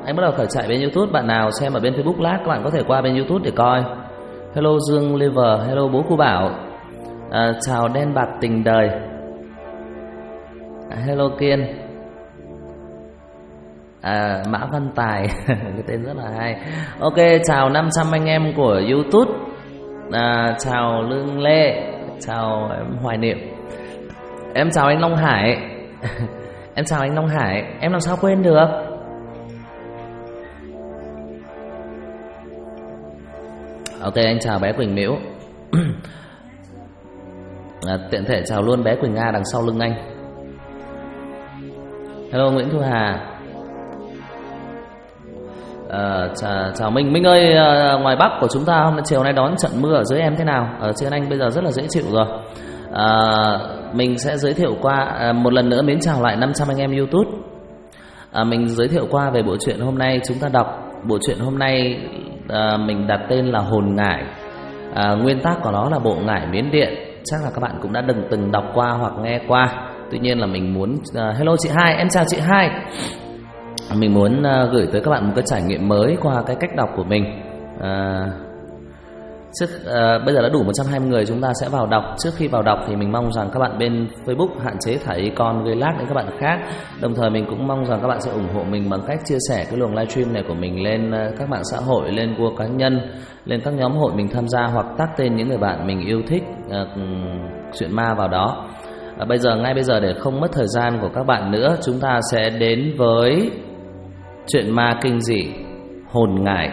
Anh bắt đầu khởi chạy bên YouTube. Bạn nào xem ở bên Facebook Live, các bạn có thể qua bên YouTube để coi. Hello Dương Liver, hello bố cô Bảo. Chào đen bạc tình đời. Hello Kiên. Mã Văn Tài cái tên rất là hay. Ok, chào 500 anh em của YouTube. Chào Lương Lê, chào em Hoài Niệm. Em chào anh Long Hải. Em chào anh Long Hải. Em làm sao quên được. Ok, anh chào bé Quỳnh Miễu. Tiện thể chào luôn bé Quỳnh Nga đằng sau lưng anh. Hello Nguyễn Thu Hà. Chào Minh ơi, ngoài Bắc của chúng ta hôm nay chiều nay đón trận mưa ở dưới em thế nào? Ở trên anh bây giờ rất là dễ chịu rồi. Mình sẽ giới thiệu qua một lần nữa, mến chào lại 500 anh em YouTube. Mình giới thiệu qua về bộ truyện hôm nay chúng ta đọc. Bộ truyện hôm nay mình đặt tên là Hồn Ngải. Nguyên tác của nó là bộ ngải Miến Điện. Chắc là các bạn cũng đã từng đọc qua hoặc nghe qua. Tuy nhiên là mình muốn hello chị Hai, em chào chị Hai. Mình muốn gửi tới các bạn một cái trải nghiệm mới qua cái cách đọc của mình. Bây giờ đã đủ 120 người, chúng ta sẽ vào đọc. Trước khi vào đọc thì mình mong rằng các bạn bên Facebook hạn chế thả icon gây lag đến các bạn khác. Đồng thời mình cũng mong rằng các bạn sẽ ủng hộ mình bằng cách chia sẻ cái luồng livestream này của mình lên các mạng xã hội, lên Google cá nhân, lên các nhóm hội mình tham gia, hoặc tag tên những người bạn mình yêu thích chuyện ma vào đó. Ngay bây giờ để không mất thời gian của các bạn nữa, chúng ta sẽ đến với chuyện ma kinh dị Hồn Ngải.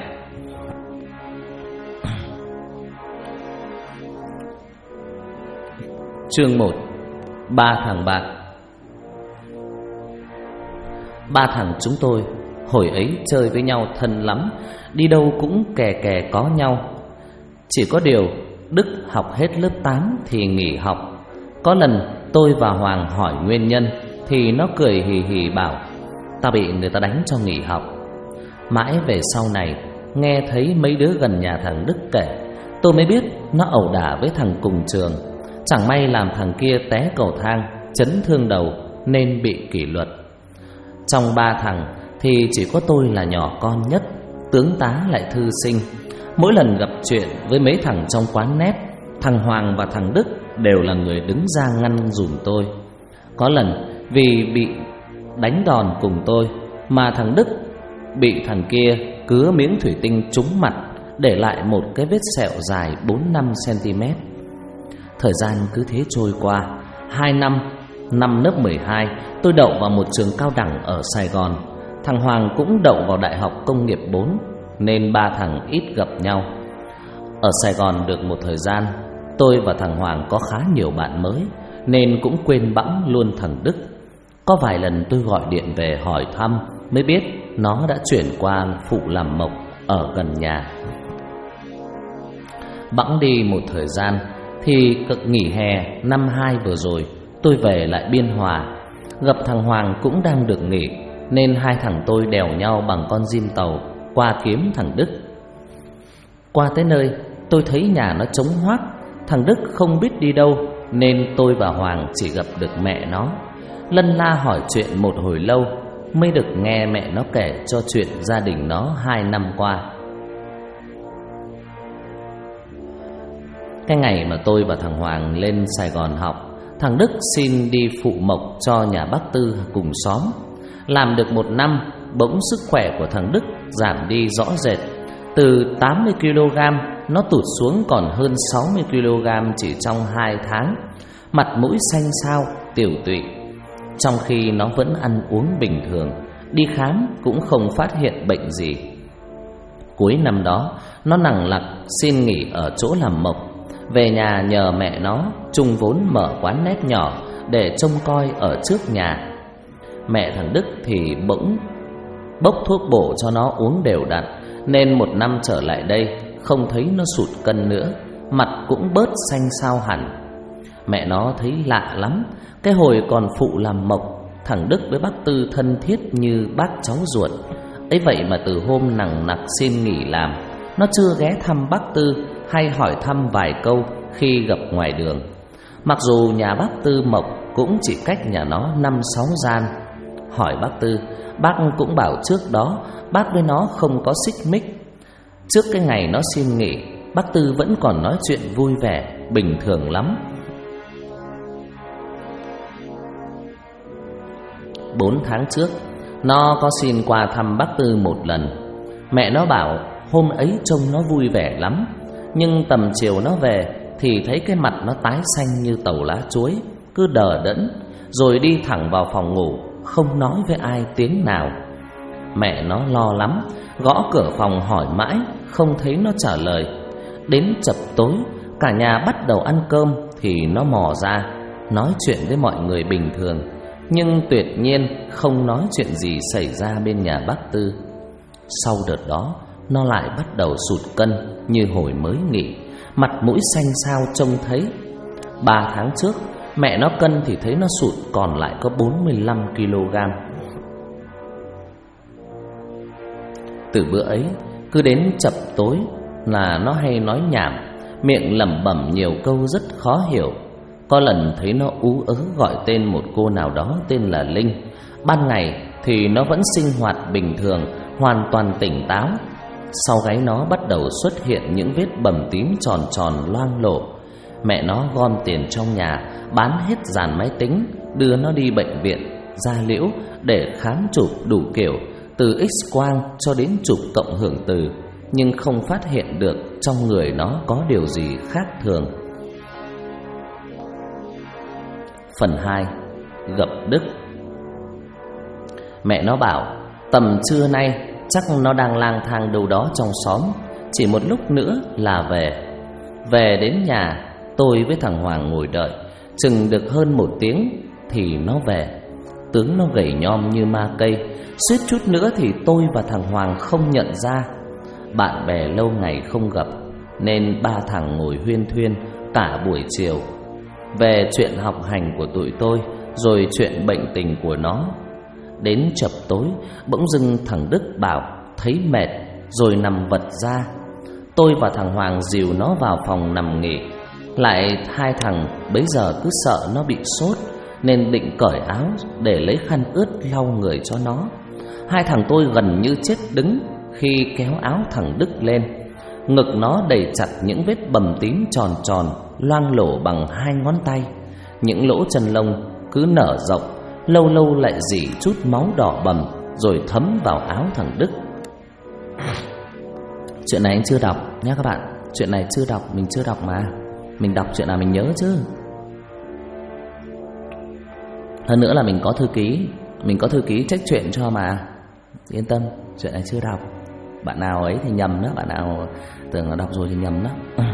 Chương 1. Ba thằng bạn. Ba thằng chúng tôi hồi ấy chơi với nhau thân lắm, đi đâu cũng kè kè có nhau. Chỉ có điều Đức học hết lớp 8 thì nghỉ học. Có lần tôi và Hoàng hỏi nguyên nhân thì nó cười hì hì bảo tao bị người ta đánh cho nghỉ học. Mãi về sau này nghe thấy mấy đứa gần nhà thằng Đức kể, tôi mới biết nó ẩu đả với thằng cùng trường. Chẳng may làm thằng kia té cầu thang, chấn thương đầu nên bị kỷ luật. Trong ba thằng thì chỉ có tôi là nhỏ con nhất, tướng tá lại thư sinh. Mỗi lần gặp chuyện với mấy thằng trong quán net, thằng Hoàng và thằng Đức đều là người đứng ra ngăn dùm tôi. Có lần vì bị đánh đòn cùng tôi mà thằng Đức bị thằng kia cứa miếng thủy tinh trúng mặt, để lại một cái vết sẹo dài 4-5 cm. Thời gian cứ thế trôi qua. 2 năm, năm lớp 12, tôi đậu vào một trường cao đẳng ở Sài Gòn. Thằng Hoàng cũng đậu vào Đại học Công nghiệp 4, nên ba thằng ít gặp nhau. Ở Sài Gòn được một thời gian, tôi và thằng Hoàng có khá nhiều bạn mới, nên cũng quên bẵng luôn thằng Đức. Có vài lần tôi gọi điện về hỏi thăm, mới biết nó đã chuyển qua phụ làm mộc ở gần nhà. Bẵng đi một thời gian thì cực nghỉ hè năm 2 vừa rồi, tôi về lại Biên Hòa. Gặp thằng Hoàng cũng đang được nghỉ, nên hai thằng tôi đèo nhau bằng con diêm tàu qua kiếm thằng Đức. Qua tới nơi, tôi thấy nhà nó trống hoác. Thằng Đức không biết đi đâu, nên tôi và Hoàng chỉ gặp được mẹ nó. Lân la hỏi chuyện một hồi lâu, mới được nghe mẹ nó kể cho chuyện gia đình nó 2 năm qua. Cái ngày mà tôi và thằng Hoàng lên Sài Gòn học, thằng Đức xin đi phụ mộc cho nhà bác Tư cùng xóm. Làm được 1 năm, bỗng sức khỏe của thằng Đức giảm đi rõ rệt. Từ 80 kg nó tụt xuống còn hơn 60 kg chỉ trong 2 tháng. Mặt mũi xanh xao, tiểu tụy, trong khi nó vẫn ăn uống bình thường. Đi khám cũng không phát hiện bệnh gì. Cuối năm đó, nó nằng lặc xin nghỉ ở chỗ làm mộc, về nhà nhờ mẹ nó chung vốn mở quán net nhỏ để trông coi ở trước nhà. Mẹ thằng Đức thì bỗng bốc thuốc bổ cho nó uống đều đặn, nên 1 năm trở lại đây không thấy nó sụt cân nữa, mặt cũng bớt xanh xao hẳn. Mẹ nó thấy lạ lắm. Cái hồi còn phụ làm mộc, thằng Đức với bác Tư thân thiết như bác cháu ruột. Ấy vậy mà từ hôm nằng nặc xin nghỉ làm, nó chưa ghé thăm bác Tư hay hỏi thăm vài câu khi gặp ngoài đường. Mặc dù nhà bác Tư mộc cũng chỉ cách nhà nó 5-6 gian. hỏi bác Tư. Bác cũng bảo trước đó bác với nó không có xích mích. Trước cái ngày nó xin nghỉ, bác Tư vẫn còn nói chuyện vui vẻ, bình thường lắm. 4 tháng trước, nó có xin qua thăm bác Tư một lần. Mẹ nó bảo hôm ấy trông nó vui vẻ lắm, nhưng tầm chiều nó về thì thấy cái mặt nó tái xanh như tàu lá chuối, cứ đờ đẫn, rồi đi thẳng vào phòng ngủ, không nói với ai tiếng nào. Mẹ nó lo lắm, gõ cửa phòng hỏi mãi, không thấy nó trả lời. Đến chập tối, cả nhà bắt đầu ăn cơm thì nó mò ra, nói chuyện với mọi người bình thường, nhưng tuyệt nhiên không nói chuyện gì xảy ra bên nhà bác Tư. Sau đợt đó, nó lại bắt đầu sụt cân như hồi mới nghỉ, mặt mũi xanh xao trông thấy. 3 tháng trước, mẹ nó cân thì thấy nó sụt còn lại có 45 kg. Từ bữa ấy, cứ đến chập tối là nó hay nói nhảm, miệng lẩm bẩm nhiều câu rất khó hiểu. Có lần thấy nó ú ớ gọi tên một cô nào đó tên là Linh. Ban ngày thì nó vẫn sinh hoạt bình thường, hoàn toàn tỉnh táo. Sau gáy nó bắt đầu xuất hiện những vết bầm tím tròn tròn loang lổ. Mẹ nó gom tiền trong nhà, bán hết dàn máy tính, đưa nó đi bệnh viện Gia Liễu để khám chụp đủ kiểu, từ X-quang cho đến chụp cộng hưởng từ, nhưng không phát hiện được trong người nó có điều gì khác thường. Phần 2. Gặp Đức. Mẹ nó bảo tầm trưa nay chắc nó đang lang thang đâu đó trong xóm, chỉ một lúc nữa là về. Về đến nhà, tôi với thằng Hoàng ngồi đợi, chừng được hơn 1 tiếng thì nó về. Tướng nó gầy nhom như ma cây, suýt chút nữa thì tôi và thằng Hoàng không nhận ra. Bạn bè lâu ngày không gặp, nên 3 thằng ngồi huyên thuyên cả buổi chiều về chuyện học hành của tụi tôi, rồi chuyện bệnh tình của nó. Đến chập tối, bỗng dưng thằng Đức bảo thấy mệt, rồi nằm vật ra. Tôi và thằng Hoàng dìu nó vào phòng nằm nghỉ. Lại 2 thằng bấy giờ cứ sợ nó bị sốt, nên định cởi áo để lấy khăn ướt lau người cho nó. 2 thằng tôi gần như chết đứng khi kéo áo thằng Đức lên. Ngực nó đầy chặt những vết bầm tím tròn tròn, loang lổ bằng 2 ngón tay. Những lỗ chân lông cứ nở rộng, lâu lâu lại rỉ chút máu đỏ bầm, rồi thấm vào áo thằng Đức. Chuyện này anh chưa đọc nhé các bạn. Chuyện này chưa đọc, mình chưa đọc mà. Mình đọc chuyện nào mình nhớ chứ. Hơn nữa là mình có thư ký, mình có thư ký check chuyện cho mà. Yên tâm, chuyện này chưa đọc. Bạn nào ấy thì nhầm đó, bạn nào tưởng là đọc rồi thì nhầm đó.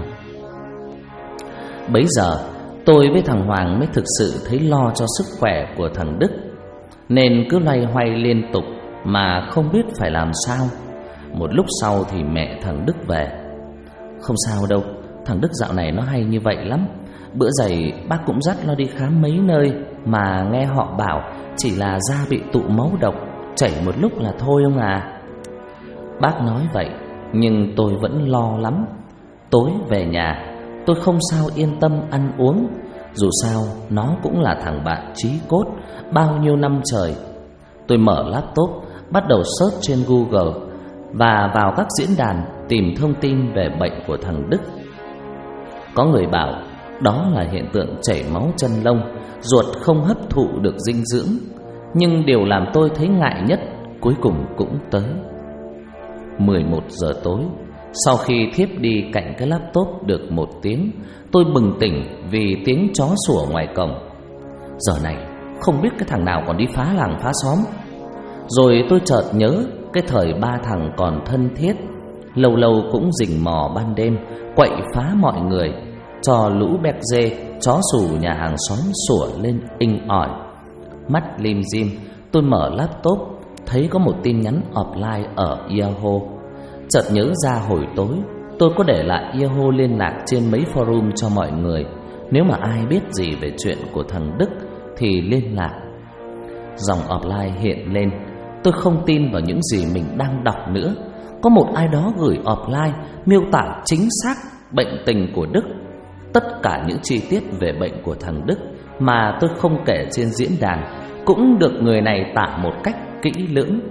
Bấy giờ tôi với thằng Hoàng mới thực sự thấy lo cho sức khỏe của thằng Đức, nên cứ loay hoay liên tục mà không biết phải làm sao. Một lúc sau thì mẹ thằng Đức về. Không sao đâu, thằng Đức dạo này nó hay như vậy lắm. Bữa giày bác cũng dắt nó đi khám mấy nơi, mà nghe họ bảo chỉ là da bị tụ máu độc, chảy một lúc là thôi ông à. Bác nói vậy, nhưng tôi vẫn lo lắm. Tối về nhà, tôi không sao yên tâm ăn uống. Dù sao, nó cũng là thằng bạn chí cốt bao nhiêu năm trời. Tôi mở laptop, bắt đầu search trên Google và vào các diễn đàn tìm thông tin về bệnh của thằng Đức. Có người bảo đó là hiện tượng chảy máu chân lông, ruột không hấp thụ được dinh dưỡng. Nhưng điều làm tôi thấy ngại nhất cuối cùng cũng tới. 11 giờ tối, sau khi thiếp đi cạnh cái laptop được 1 tiếng, tôi bừng tỉnh vì tiếng chó sủa ngoài cổng. Giờ này không biết cái thằng nào còn đi phá làng phá xóm. Rồi tôi chợt nhớ cái thời 3 thằng còn thân thiết, lâu lâu cũng rình mò ban đêm quậy phá mọi người, cho lũ béc dê chó sủ nhà hàng xóm sủa lên inh ỏi. Mắt lim dim, tôi mở laptop, thấy có một tin nhắn offline ở Yahoo. Chợt nhớ ra hồi tối tôi có để lại Yahoo liên lạc trên mấy forum cho mọi người, nếu mà ai biết gì về chuyện của thằng Đức thì liên lạc. Dòng offline hiện lên, tôi không tin vào những gì mình đang đọc nữa. Có một ai đó gửi offline miêu tả chính xác bệnh tình của Đức, tất cả những chi tiết về bệnh của thằng Đức mà tôi không kể trên diễn đàn, cũng được người này tả một cách kỹ lưỡng.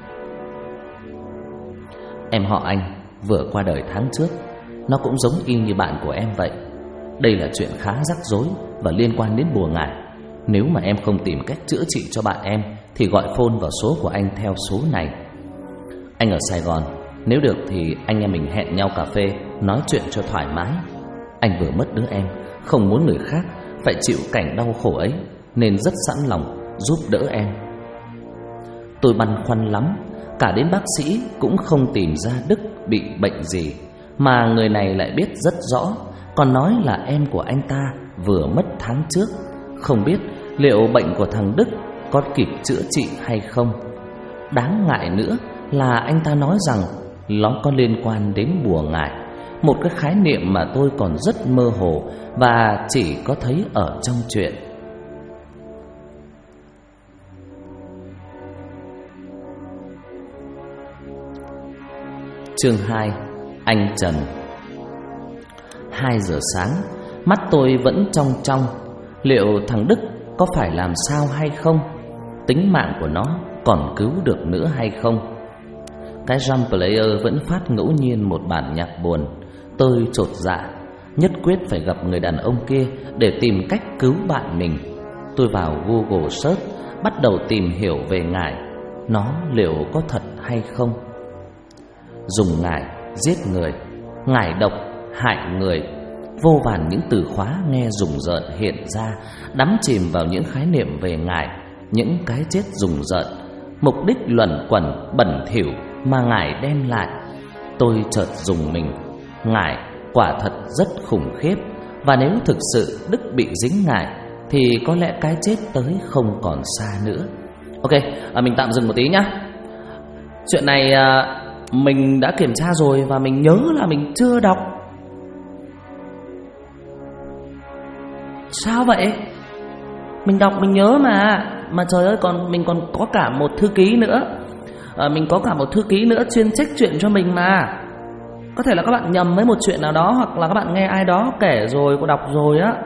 Em họ anh vừa qua đời tháng trước. Nó cũng giống y như bạn của em vậy. Đây là chuyện khá rắc rối và liên quan đến bùa ngải. Nếu mà em không tìm cách chữa trị cho bạn em thì gọi phone vào số của anh theo số này. Anh ở Sài Gòn, nếu được thì anh em mình hẹn nhau cà phê nói chuyện cho thoải mái. Anh vừa mất đứa em, không muốn người khác phải chịu cảnh đau khổ ấy, nên rất sẵn lòng giúp đỡ em. Tôi băn khoăn lắm, cả đến bác sĩ cũng không tìm ra Đức bị bệnh gì, mà người này lại biết rất rõ, còn nói là em của anh ta vừa mất tháng trước. Không biết liệu bệnh của thằng Đức có kịp chữa trị hay không. Đáng ngại nữa là anh ta nói rằng nó có liên quan đến bùa ngải, một cái khái niệm mà tôi còn rất mơ hồ và chỉ có thấy ở trong truyện. Chương 2. Anh Trần. 2 giờ sáng, mắt tôi vẫn trong trong. Liệu thằng Đức có phải làm sao hay không? Tính mạng của nó còn cứu được nữa hay không? Cái drum player vẫn phát ngẫu nhiên một bản nhạc buồn. Tôi chột dạ, nhất quyết phải gặp người đàn ông kia để tìm cách cứu bạn mình. Tôi vào Google search, bắt đầu tìm hiểu về ngải. Nó liệu có thật hay không? Dùng ngải giết người, ngải độc hại người. Vô vàn những từ khóa nghe rùng rợn hiện ra, đắm chìm vào những khái niệm về ngải, những cái chết rùng rợn, mục đích luẩn quẩn bẩn thỉu mà ngải đem lại. Tôi chợt rùng mình. Ngải quả thật rất khủng khiếp, và nếu thực sự Đức bị dính ngải thì có lẽ cái chết tới không còn xa nữa. Ok, mình tạm dừng một tí nhá. Chuyện này mình đã kiểm tra rồi và mình nhớ là mình chưa đọc. Sao vậy? Mình đọc mình nhớ mà trời ơi, mình còn có cả một thư ký nữa. Mình có cả một thư ký nữa chuyên check chuyện cho mình mà. Có thể là các bạn nhầm với một chuyện nào đó, hoặc là các bạn nghe ai đó kể rồi, có đọc rồi á.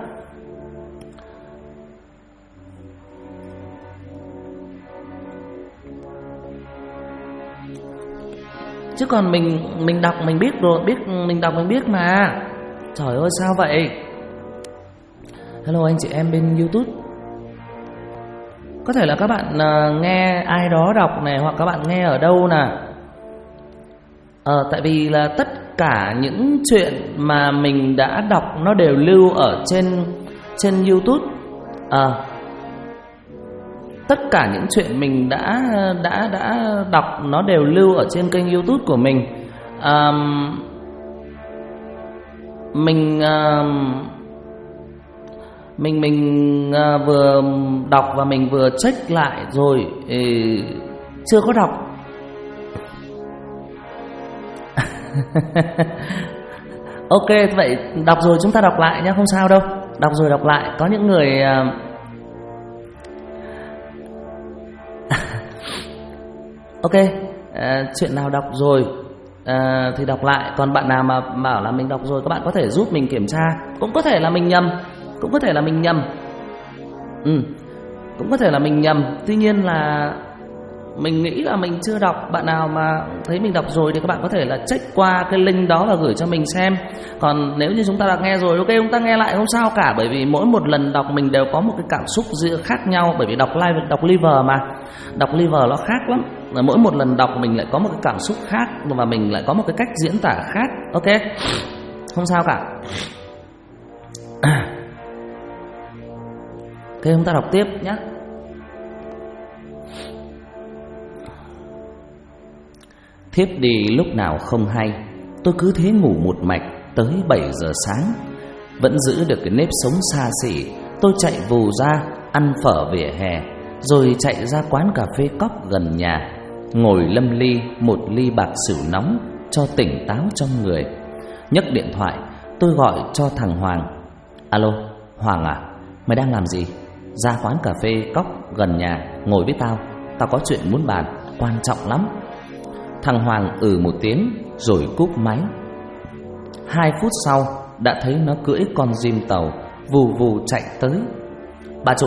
Chứ còn mình đọc mình biết rồi, mình đọc mình biết mà. Trời ơi sao vậy? Hello anh chị em bên YouTube. Có thể là các bạn nghe ai đó đọc này, hoặc các bạn nghe ở đâu nè. Tại vì là tất cả những chuyện mà mình đã đọc nó đều lưu ở trên YouTube. Tất cả những chuyện mình đã đọc nó đều lưu ở trên kênh YouTube của mình. Mình vừa đọc và mình vừa check lại rồi, chưa có đọc. Ok, vậy đọc rồi chúng ta đọc lại nhé, không sao đâu. Đọc rồi đọc lại. Có những người ok, chuyện nào đọc rồi thì đọc lại. Còn bạn nào mà bảo là mình đọc rồi, các bạn có thể giúp mình kiểm tra. Cũng có thể là mình nhầm, cũng có thể là mình nhầm. Tuy nhiên là mình nghĩ là mình chưa đọc. Bạn nào mà thấy mình đọc rồi thì các bạn có thể là check qua cái link đó và gửi cho mình xem. Còn nếu như chúng ta đã nghe rồi, ok, chúng ta nghe lại không sao cả. Bởi vì mỗi một lần đọc mình đều có một cái cảm xúc khác nhau. Bởi vì đọc live, đọc liver mà, đọc liver nó khác lắm. Mỗi một lần đọc mình lại có một cái cảm xúc khác, và mình lại có một cái cách diễn tả khác. Ok, không sao cả. Ok, chúng ta đọc tiếp nhé. Thiếp đi lúc nào không hay. Tôi cứ thế ngủ một mạch tới 7 giờ sáng. Vẫn giữ được cái nếp sống xa xỉ. Tôi chạy vù ra ăn phở vỉa hè, rồi chạy ra quán cà phê cóc gần nhà, ngồi lâm ly một ly bạc xỉu nóng cho tỉnh táo trong người. Nhấc điện thoại, tôi gọi cho thằng Hoàng. Alo, Hoàng à, mày đang làm gì? Ra quán cà phê cóc gần nhà ngồi với tao. Tao có chuyện muốn bàn, quan trọng lắm. Thằng Hoàng một tiếng rồi cúp máy. 2 phút sau đã thấy nó cưỡi con diêm tàu vù vù chạy tới. Bà chủ,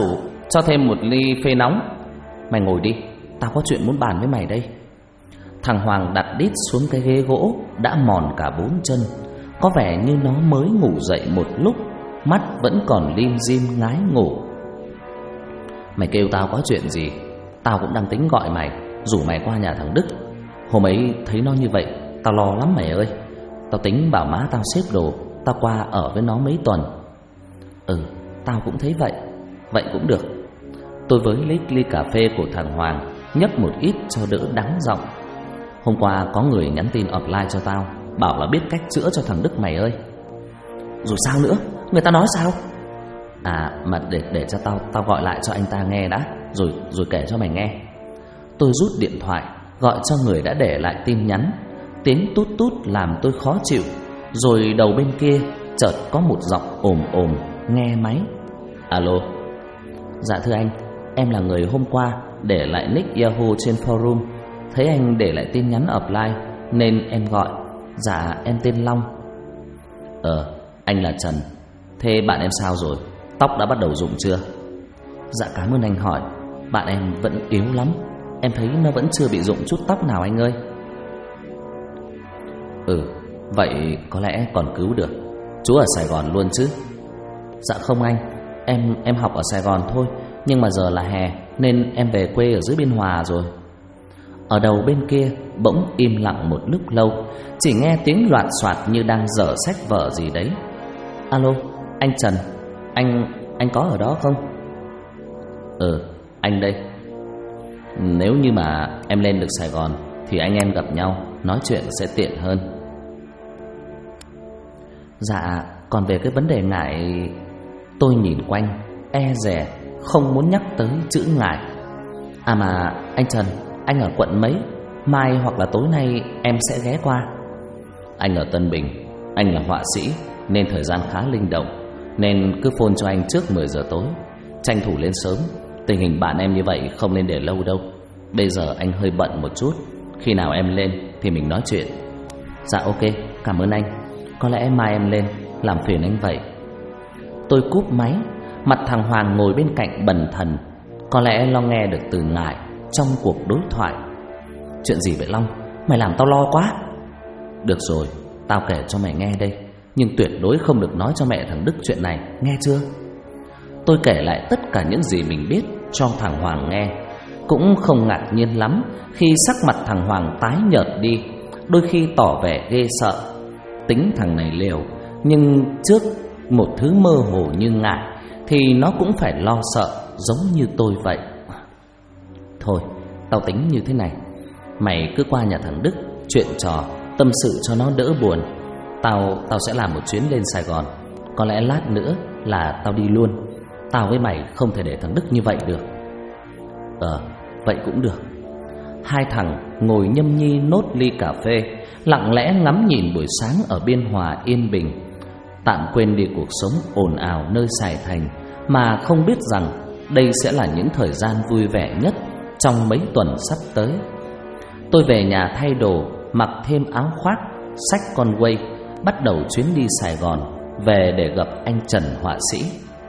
cho thêm một ly phê nóng. Mày ngồi đi, tao có chuyện muốn bàn với mày đây. Thằng Hoàng đặt đít xuống cái ghế gỗ đã mòn cả 4 chân, có vẻ như nó mới ngủ dậy một lúc, mắt vẫn còn lim dim ngái ngủ. Mày kêu tao có chuyện gì? Tao cũng đang tính gọi mày, rủ mày qua nhà thằng Đức. Hôm ấy thấy nó như vậy, tao lo lắm mày ơi. Tao tính bảo má tao xếp đồ, tao qua ở với nó mấy tuần. Tao cũng thấy vậy. Vậy cũng được. Tôi với lấy ly cà phê của thằng Hoàng, nhấp một ít cho đỡ đắng giọng. Hôm qua có người nhắn tin offline cho tao, bảo là biết cách chữa cho thằng Đức mày ơi. Rồi sao nữa? Người ta nói sao? Mà để cho tao gọi lại cho anh ta nghe đã, rồi kể cho mày nghe. Tôi rút điện thoại, gọi cho người đã để lại tin nhắn. Tiếng tút tút làm tôi khó chịu. Rồi đầu bên kia chợt có một giọng ồm ồm nghe máy. Alo. Dạ thưa anh, em là người hôm qua để lại nick Yahoo trên forum. Thấy anh để lại tin nhắn offline nên em gọi. Dạ em tên Long. Anh là Trần. Thế bạn em sao rồi? Tóc đã bắt đầu rụng chưa? Dạ cảm ơn anh hỏi. Bạn em vẫn yếu lắm. Em thấy nó vẫn chưa bị rụng chút tóc nào anh ơi. Vậy có lẽ còn cứu được. Chú ở Sài Gòn luôn chứ? Dạ không anh, em học ở Sài Gòn thôi, nhưng mà giờ là hè nên em về quê ở dưới Biên Hòa rồi. Ở đầu bên kia bỗng im lặng một lúc lâu, chỉ nghe tiếng loạt soạt như đang dở sách vở gì đấy. Alo, anh Trần, anh có ở đó không? Anh đây. Nếu như mà em lên được Sài Gòn thì anh em gặp nhau nói chuyện sẽ tiện hơn. Dạ, còn về cái vấn đề ngại, tôi nhìn quanh e dè, không muốn nhắc tới chữ ngại. Mà anh Trần, anh ở quận mấy? Mai hoặc là tối nay em sẽ ghé qua. Anh ở Tân Bình. Anh là họa sĩ nên thời gian khá linh động, nên cứ phone cho anh trước 10 giờ tối. Tranh thủ lên sớm. Tình hình bạn em như vậy không nên để lâu đâu. Bây giờ anh hơi bận một chút, khi nào em lên thì mình nói chuyện. Dạ ok, cảm ơn anh. Có lẽ mai em lên, làm phiền anh vậy. Tôi cúp máy. Mặt thằng Hoàng ngồi bên cạnh bần thần, có lẽ lo nghe được từ ngại trong cuộc đối thoại. Chuyện gì vậy Long? Mày làm tao lo quá. Được rồi, tao kể cho mày nghe đây, nhưng tuyệt đối không được nói cho mẹ thằng Đức chuyện này, nghe chưa? Tôi kể lại tất cả những gì mình biết cho thằng Hoàng nghe. Cũng không ngạc nhiên lắm khi sắc mặt thằng Hoàng tái nhợt đi, đôi khi tỏ vẻ ghê sợ. Tính thằng này liều, nhưng trước một thứ mơ hồ như ngại thì nó cũng phải lo sợ giống như tôi vậy. Thôi, tao tính như thế này, mày cứ qua nhà thằng Đức chuyện trò, tâm sự cho nó đỡ buồn. Tao sẽ làm một chuyến lên Sài Gòn. Có lẽ lát nữa là tao đi luôn. Tao với mày không thể để thằng Đức như vậy được. Vậy cũng được. Hai thằng ngồi nhâm nhi nốt ly cà phê, lặng lẽ ngắm nhìn buổi sáng ở Biên Hòa yên bình, tạm quên đi cuộc sống ồn ào nơi Sài Thành, mà không biết rằng đây sẽ là những thời gian vui vẻ nhất trong mấy tuần sắp tới. Tôi về nhà thay đồ, mặc thêm áo khoác, xách con quay, bắt đầu chuyến đi Sài Gòn, về để gặp anh Trần họa sĩ.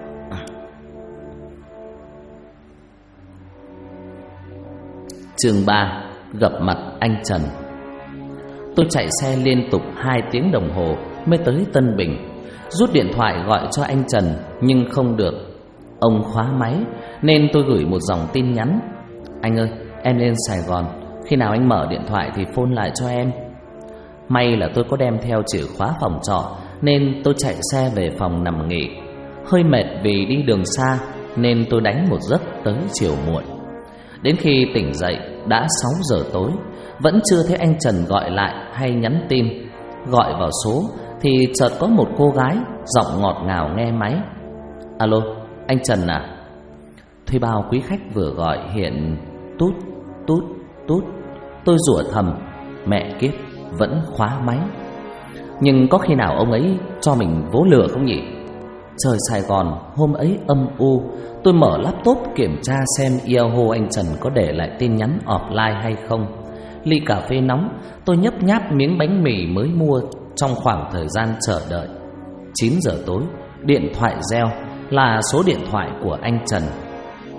Chương 3. Gặp mặt anh Trần. Tôi chạy xe liên tục 2 tiếng đồng hồ mới tới Tân Bình. Rút điện thoại gọi cho anh Trần nhưng không được. Ông khóa máy nên tôi gửi một dòng tin nhắn. Anh ơi, em lên Sài Gòn, khi nào anh mở điện thoại thì phone lại cho em. May là tôi có đem theo chìa khóa phòng trọ nên tôi chạy xe về phòng nằm nghỉ. Hơi mệt vì đi đường xa nên tôi đánh một giấc tới chiều muộn. Đến khi tỉnh dậy đã 6 giờ tối, vẫn chưa thấy anh Trần gọi lại hay nhắn tin. Gọi vào số thì chợt có một cô gái giọng ngọt ngào nghe máy. Alo, anh Trần à? Thuê bao quý khách vừa gọi hiện tút tút tút. Tôi rủa thầm, mẹ kiếp, vẫn khóa máy. Nhưng có khi nào ông ấy cho mình vố lừa không nhỉ? Trời Sài Gòn hôm ấy âm u. Tôi mở laptop kiểm tra xem Yahoo anh Trần có để lại tin nhắn offline hay không. Ly cà phê nóng, tôi nhấp nháp miếng bánh mì mới mua trong khoảng thời gian chờ đợi. 9 giờ tối, điện thoại reo, là số điện thoại của anh Trần.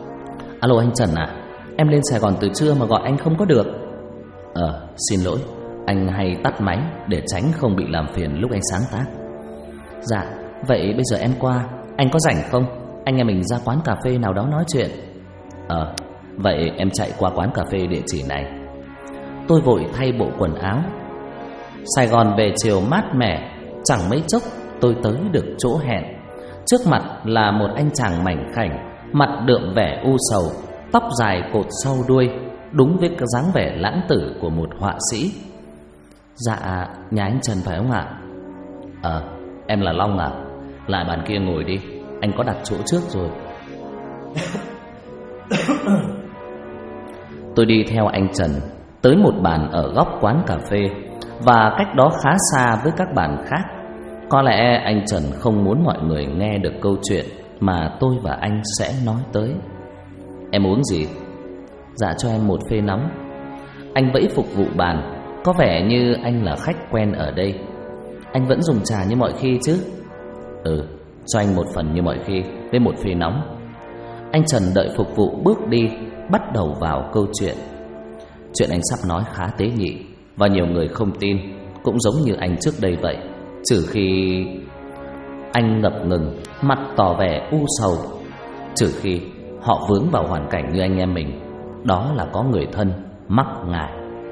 Alo anh Trần à, em lên Sài Gòn từ trưa mà gọi anh không có được. Xin lỗi, anh hay tắt máy để tránh không bị làm phiền lúc anh sáng tác. Dạ, vậy bây giờ em qua, anh có rảnh không? Anh em mình ra quán cà phê nào đó nói chuyện. Vậy em chạy qua quán cà phê địa chỉ này. Tôi vội thay bộ quần áo. Sài Gòn về chiều mát mẻ, chẳng mấy chốc tôi tới được chỗ hẹn. Trước mặt là một anh chàng mảnh khảnh, mặt đượm vẻ u sầu, tóc dài cột sau đuôi, đúng với cái dáng vẻ lãng tử của một họa sĩ. Dạ, nhà anh Trần phải không ạ? Em là Long à? Lại bàn kia ngồi đi, anh có đặt chỗ trước rồi. Tôi đi theo anh Trần tới một bàn ở góc quán cà phê, và cách đó khá xa với các bàn khác. Có lẽ anh Trần không muốn mọi người nghe được câu chuyện mà tôi và anh sẽ nói tới. Em uống gì? Dạ cho em một phê nóng. Anh vẫy phục vụ bàn, có vẻ như anh là khách quen ở đây. Anh vẫn dùng trà như mọi khi chứ? Cho anh một phần như mọi khi với một phê nóng. Anh Trần đợi phục vụ bước đi, bắt đầu vào câu chuyện. Chuyện anh sắp nói khá tế nhị, và nhiều người không tin, cũng giống như anh trước đây vậy. Trừ khi anh ngập ngừng, mặt tỏ vẻ u sầu. Trừ khi họ vướng vào hoàn cảnh như anh em mình, đó là có người thân mắc ngài.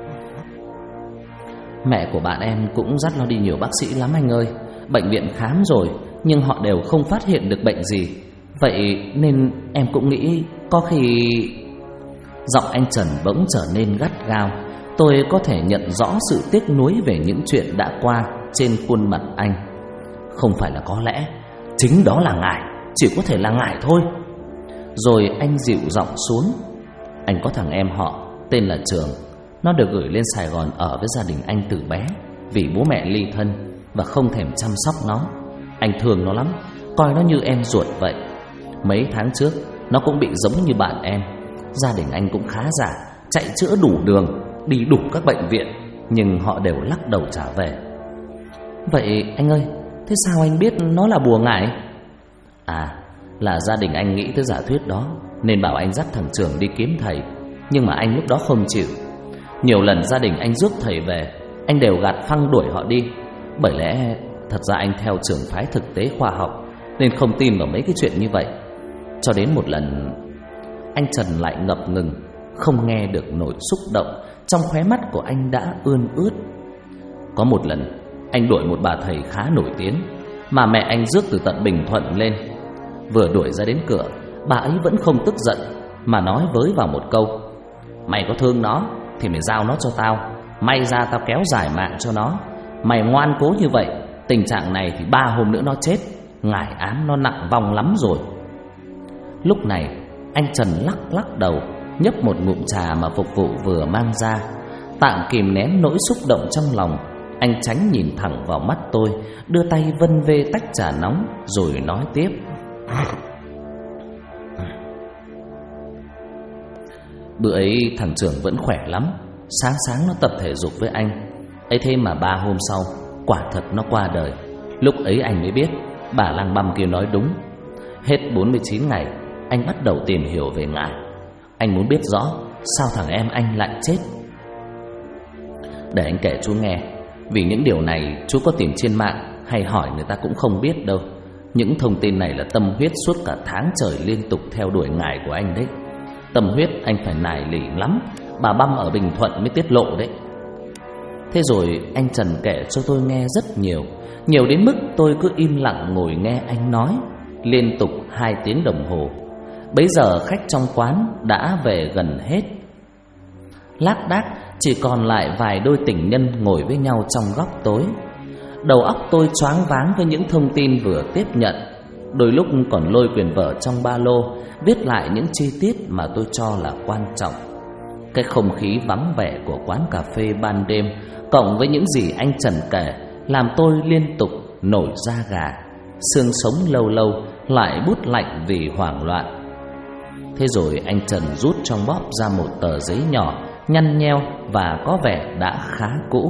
Mẹ của bạn em cũng dắt nó đi nhiều bác sĩ lắm anh ơi. Bệnh viện khám rồi, nhưng họ đều không phát hiện được bệnh gì. Vậy nên em cũng nghĩ có khi... Giọng anh Trần bỗng trở nên gắt gao. Tôi có thể nhận rõ sự tiếc nuối về những chuyện đã qua trên khuôn mặt anh. Không phải là có lẽ, chính đó là ngài, chỉ có thể là ngài thôi. Rồi anh dịu giọng xuống. Anh có thằng em họ tên là Trường. Nó được gửi lên Sài Gòn ở với gia đình anh từ bé, vì bố mẹ ly thân và không thèm chăm sóc nó. Anh thương nó lắm, coi nó như em ruột vậy. Mấy tháng trước nó cũng bị giống như bạn em. Gia đình anh cũng khá giả, chạy chữa đủ đường, đi đủ các bệnh viện, nhưng họ đều lắc đầu trả về. Vậy anh ơi, thế sao anh biết nó là bùa ngải? Là gia đình anh nghĩ tới giả thuyết đó, nên bảo anh dắt thằng Trường đi kiếm thầy. Nhưng mà anh lúc đó không chịu. Nhiều lần gia đình anh rước thầy về, anh đều gạt phăng đuổi họ đi. Bởi lẽ thật ra anh theo trường phái thực tế khoa học, nên không tin vào mấy cái chuyện như vậy. Cho đến một lần, anh Trần lại ngập ngừng, không nghe được nổi xúc động. Trong khóe mắt của anh đã ươn ướt. Có một lần, anh đuổi một bà thầy khá nổi tiếng, mà mẹ anh rước từ tận Bình Thuận lên. Vừa đuổi ra đến cửa, bà ấy vẫn không tức giận, mà nói với vào một câu: Mày có thương nó thì mày giao nó cho tao, may ra tao kéo dài mạng cho nó. Mày ngoan cố như vậy, tình trạng này thì 3 hôm nữa nó chết. Ngải ám nó nặng vong lắm rồi. Lúc này anh Trần lắc đầu, nhấp một ngụm trà mà phục vụ vừa mang ra. Tạm kìm nén nỗi xúc động trong lòng, anh tránh nhìn thẳng vào mắt tôi, đưa tay vân vê tách trà nóng rồi nói tiếp: Bữa ấy thằng Trường vẫn khỏe lắm. Sáng nó tập thể dục với anh. Ấy thế mà 3 hôm sau, quả thật nó qua đời. Lúc ấy anh mới biết bà lang băm kia nói đúng. Hết 49 ngày, anh bắt đầu tìm hiểu về ngài. Anh muốn biết rõ sao thằng em anh lại chết. Để anh kể chú nghe. Vì những điều này chú có tìm trên mạng hay hỏi người ta cũng không biết đâu. Những thông tin này là tâm huyết suốt cả tháng trời liên tục theo đuổi ngài của anh đấy. Tâm huyết anh phải nài nỉ lắm, bà băm ở Bình Thuận mới tiết lộ đấy. Thế rồi anh Trần kể cho tôi nghe rất nhiều. Nhiều đến mức tôi cứ im lặng ngồi nghe anh nói liên tục 2 tiếng đồng hồ. Bấy giờ khách trong quán đã về gần hết. Lác đác chỉ còn lại vài đôi tình nhân ngồi với nhau trong góc tối. Đầu óc tôi choáng váng với những thông tin vừa tiếp nhận. Đôi lúc còn lôi quyển vở trong ba lô, viết lại những chi tiết mà tôi cho là quan trọng. Cái không khí vắng vẻ của quán cà phê ban đêm, cộng với những gì anh Trần kể, làm tôi liên tục nổi da gà. Xương sống lâu lâu lại buốt lạnh vì hoảng loạn. Thế rồi anh Trần rút trong bóp ra một tờ giấy nhỏ, nhăn nheo và có vẻ đã khá cũ.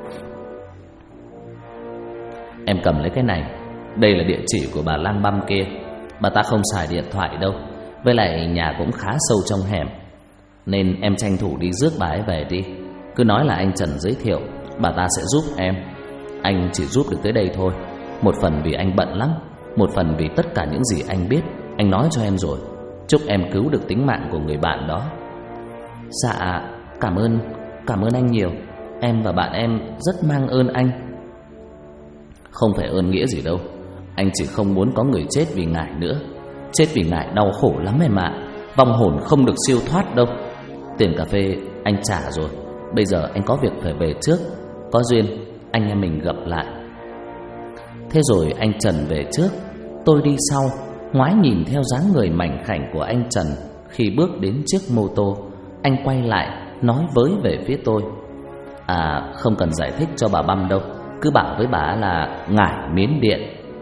Em cầm lấy cái này. Đây là địa chỉ của bà lang băm kia. Bà ta không xài điện thoại đâu, Với lại nhà cũng khá sâu trong hẻm, nên em tranh thủ đi rước bà ấy về đi. Cứ nói là anh Trần giới thiệu, bà ta sẽ giúp em. Anh chỉ giúp được tới đây thôi. Một phần vì anh bận lắm, một phần vì tất cả những gì anh biết anh nói cho em rồi. Chúc em cứu được tính mạng của người bạn đó. Dạ, cảm ơn anh nhiều. Em và bạn em rất mang ơn anh. Không phải ơn nghĩa gì đâu. Anh chỉ không muốn có người chết vì ngài nữa. Chết vì ngài đau khổ lắm em ạ. Vong hồn không được siêu thoát đâu. Tiền cà phê anh trả rồi. Bây giờ anh có việc phải về trước. Có duyên anh em mình gặp lại. Thế rồi anh Trần về trước, tôi đi sau, ngoái nhìn theo dáng người mảnh khảnh của anh Trần. Khi bước đến chiếc mô tô, anh quay lại nói với về phía tôi: À, không cần giải thích cho bà Băm đâu, cứ bảo với bà là ngải Miến Điện.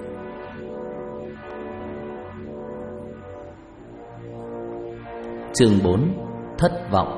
Chương 4: Thất vọng.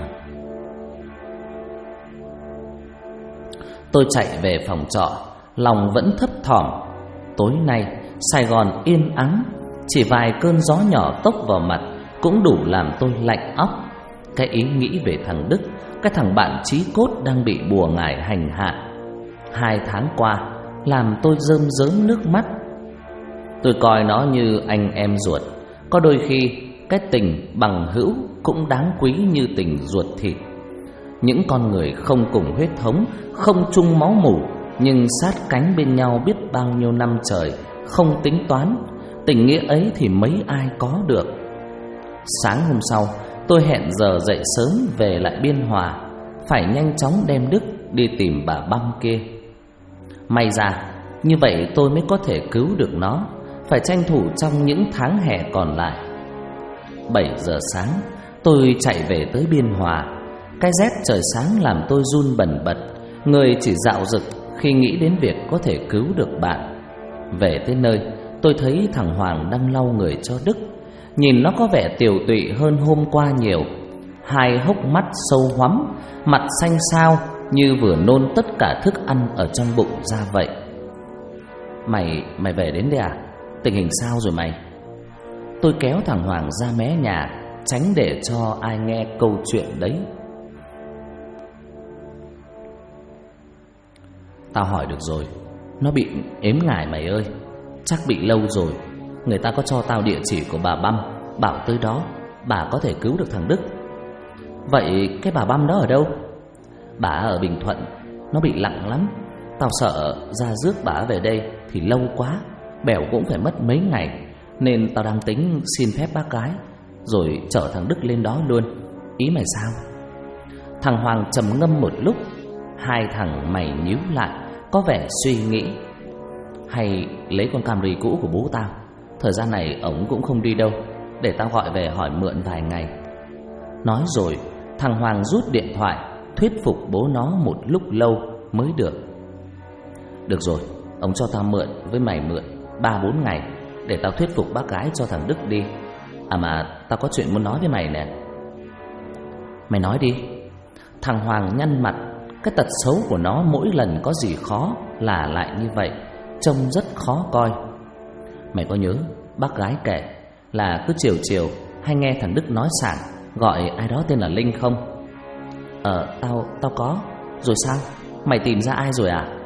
Tôi chạy về phòng trọ, lòng vẫn thấp thỏm. Tối nay Sài Gòn yên ắng, chỉ vài cơn gió nhỏ tốc vào mặt cũng đủ làm tôi lạnh óc. Cái ý nghĩ về thằng Đức, cái thằng bạn chí cốt đang bị bùa ngải hành hạ 2 tháng qua, làm tôi rơm rớm nước mắt. Tôi coi nó như anh em ruột. Có đôi khi cái tình bằng hữu cũng đáng quý như tình ruột thịt. Những con người không cùng huyết thống, không chung máu mủ, nhưng sát cánh bên nhau biết bao nhiêu năm trời, không tính toán. Tình nghĩa ấy thì mấy ai có được. Sáng hôm sau, tôi hẹn giờ dậy sớm về lại Biên Hòa, phải nhanh chóng đem Đức đi tìm bà Băm kia. May ra như vậy tôi mới có thể cứu được nó. Phải tranh thủ trong những tháng hè còn lại. 7 giờ sáng tôi chạy về tới Biên Hòa. Cái rét trời sáng làm tôi run bần bật, người chỉ dạo dực khi nghĩ đến việc có thể cứu được bạn. Về tới nơi, tôi thấy thằng Hoàng đang lau người cho Đức. Nhìn nó có vẻ tiều tụy hơn hôm qua nhiều. Hai hốc mắt sâu hoắm, mặt xanh xao như vừa nôn tất cả thức ăn ở trong bụng ra vậy. Mày về đến đây à? Tình hình sao rồi mày? Tôi kéo thằng Hoàng ra mé nhà, tránh để cho ai nghe câu chuyện đấy. Tao hỏi được rồi, nó bị ếm ngải mày ơi. Chắc bị lâu rồi. Người ta có cho tao địa chỉ của bà Băm, bảo tới đó bà có thể cứu được thằng Đức. Vậy cái bà Băm đó ở đâu? Bà ở Bình Thuận. Nó bị nặng lắm. Tao sợ ra rước bà về đây thì lâu quá, bẻo cũng phải mất mấy ngày. Nên tao đang tính xin phép bác gái rồi chở thằng Đức lên đó luôn. Ý mày sao? Thằng Hoàng trầm ngâm một lúc. Hai thằng mày nhíu lại, có vẻ suy nghĩ. Hay lấy con Camry cũ của bố tao, thời gian này ổng cũng không đi đâu, để tao gọi về hỏi mượn vài ngày. Nói rồi thằng Hoàng rút điện thoại, thuyết phục bố nó một lúc lâu mới được. Được rồi, ông cho tao mượn với mày mượn 3-4 ngày, để tao thuyết phục bác gái cho thằng Đức đi. À mà tao có chuyện muốn nói với mày nè. Mày nói đi. Thằng Hoàng nhăn mặt. Cái tật xấu của nó mỗi lần có gì khó là lại như vậy, trông rất khó coi. Mày có nhớ bác gái kể là cứ chiều chiều hay nghe thằng Đức nói sảng gọi ai đó tên là Linh không? Tao có. Rồi sao? Mày tìm ra ai rồi à?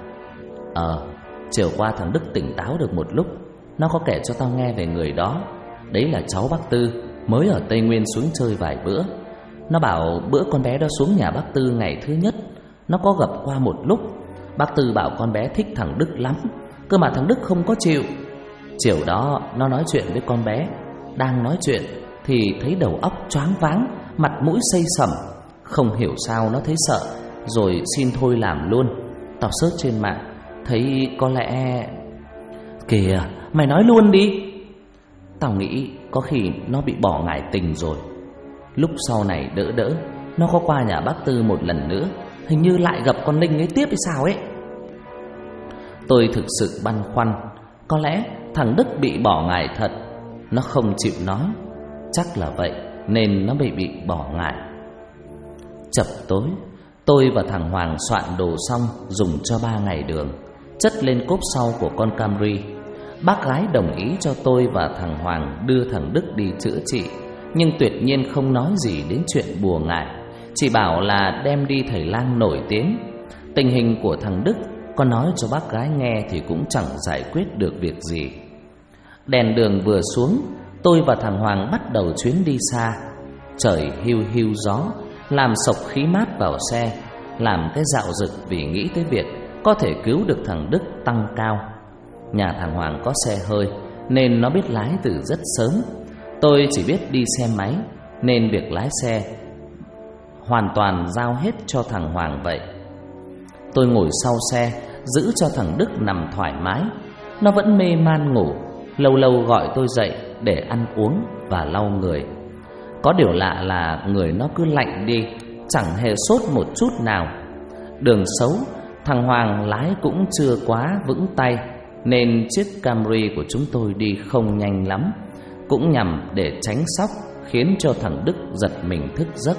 Chiều qua thằng Đức tỉnh táo được một lúc, nó có kể cho tao nghe về người đó. Đấy là cháu bác Tư, mới ở Tây Nguyên xuống chơi vài bữa. Nó bảo bữa con bé đó xuống nhà bác Tư ngày thứ nhất, nó có gặp qua một lúc. Bác Tư bảo con bé thích thằng Đức lắm, cơ mà thằng Đức không có chịu. Chiều đó nó nói chuyện với con bé. Đang nói chuyện thì thấy đầu óc choáng váng, mặt mũi xây sẩm. Không hiểu sao nó thấy sợ, rồi xin thôi làm luôn. Tao search trên mạng, thấy có lẽ... Kìa, mày nói luôn đi. Tao nghĩ có khi nó bị bỏ ngải tình rồi. Lúc sau này đỡ, nó có qua nhà bác Tư một lần nữa, hình như lại gặp con Linh ấy tiếp hay sao ấy. Tôi thực sự băn khoăn. Có lẽ thằng Đức bị bỏ ngải thật. Nó không chịu nói. Chắc là vậy nên nó bị bỏ ngải. Chập tối, tôi và thằng Hoàng soạn đồ xong dùng cho 3 ngày đường, chất lên cốp sau của con Camry. Bác gái đồng ý cho tôi và thằng Hoàng đưa thằng Đức đi chữa trị, nhưng tuyệt nhiên không nói gì đến chuyện bùa ngải, chỉ bảo là đem đi thầy lang nổi tiếng. Tình hình của thằng Đức có nói cho bác gái nghe thì cũng chẳng giải quyết được việc gì. Đèn đường vừa xuống, tôi và thằng Hoàng bắt đầu chuyến đi xa. Trời hiu hiu gió làm sộc khí mát vào xe, làm cái dạo dực vì nghĩ tới việc có thể cứu được thằng Đức tăng cao. Nhà thằng Hoàng có xe hơi nên nó biết lái từ rất sớm. Tôi chỉ biết đi xe máy nên việc lái xe hoàn toàn giao hết cho thằng Hoàng vậy. Tôi ngồi sau xe giữ cho thằng Đức nằm thoải mái. Nó vẫn mê man ngủ, lâu lâu gọi tôi dậy để ăn uống và lau người. Có điều lạ là người nó cứ lạnh đi, chẳng hề sốt một chút nào. Đường xấu, thằng Hoàng lái cũng chưa quá vững tay, nên chiếc Camry của chúng tôi đi không nhanh lắm, cũng nhằm để tránh sóc, khiến cho thằng Đức giật mình thức giấc.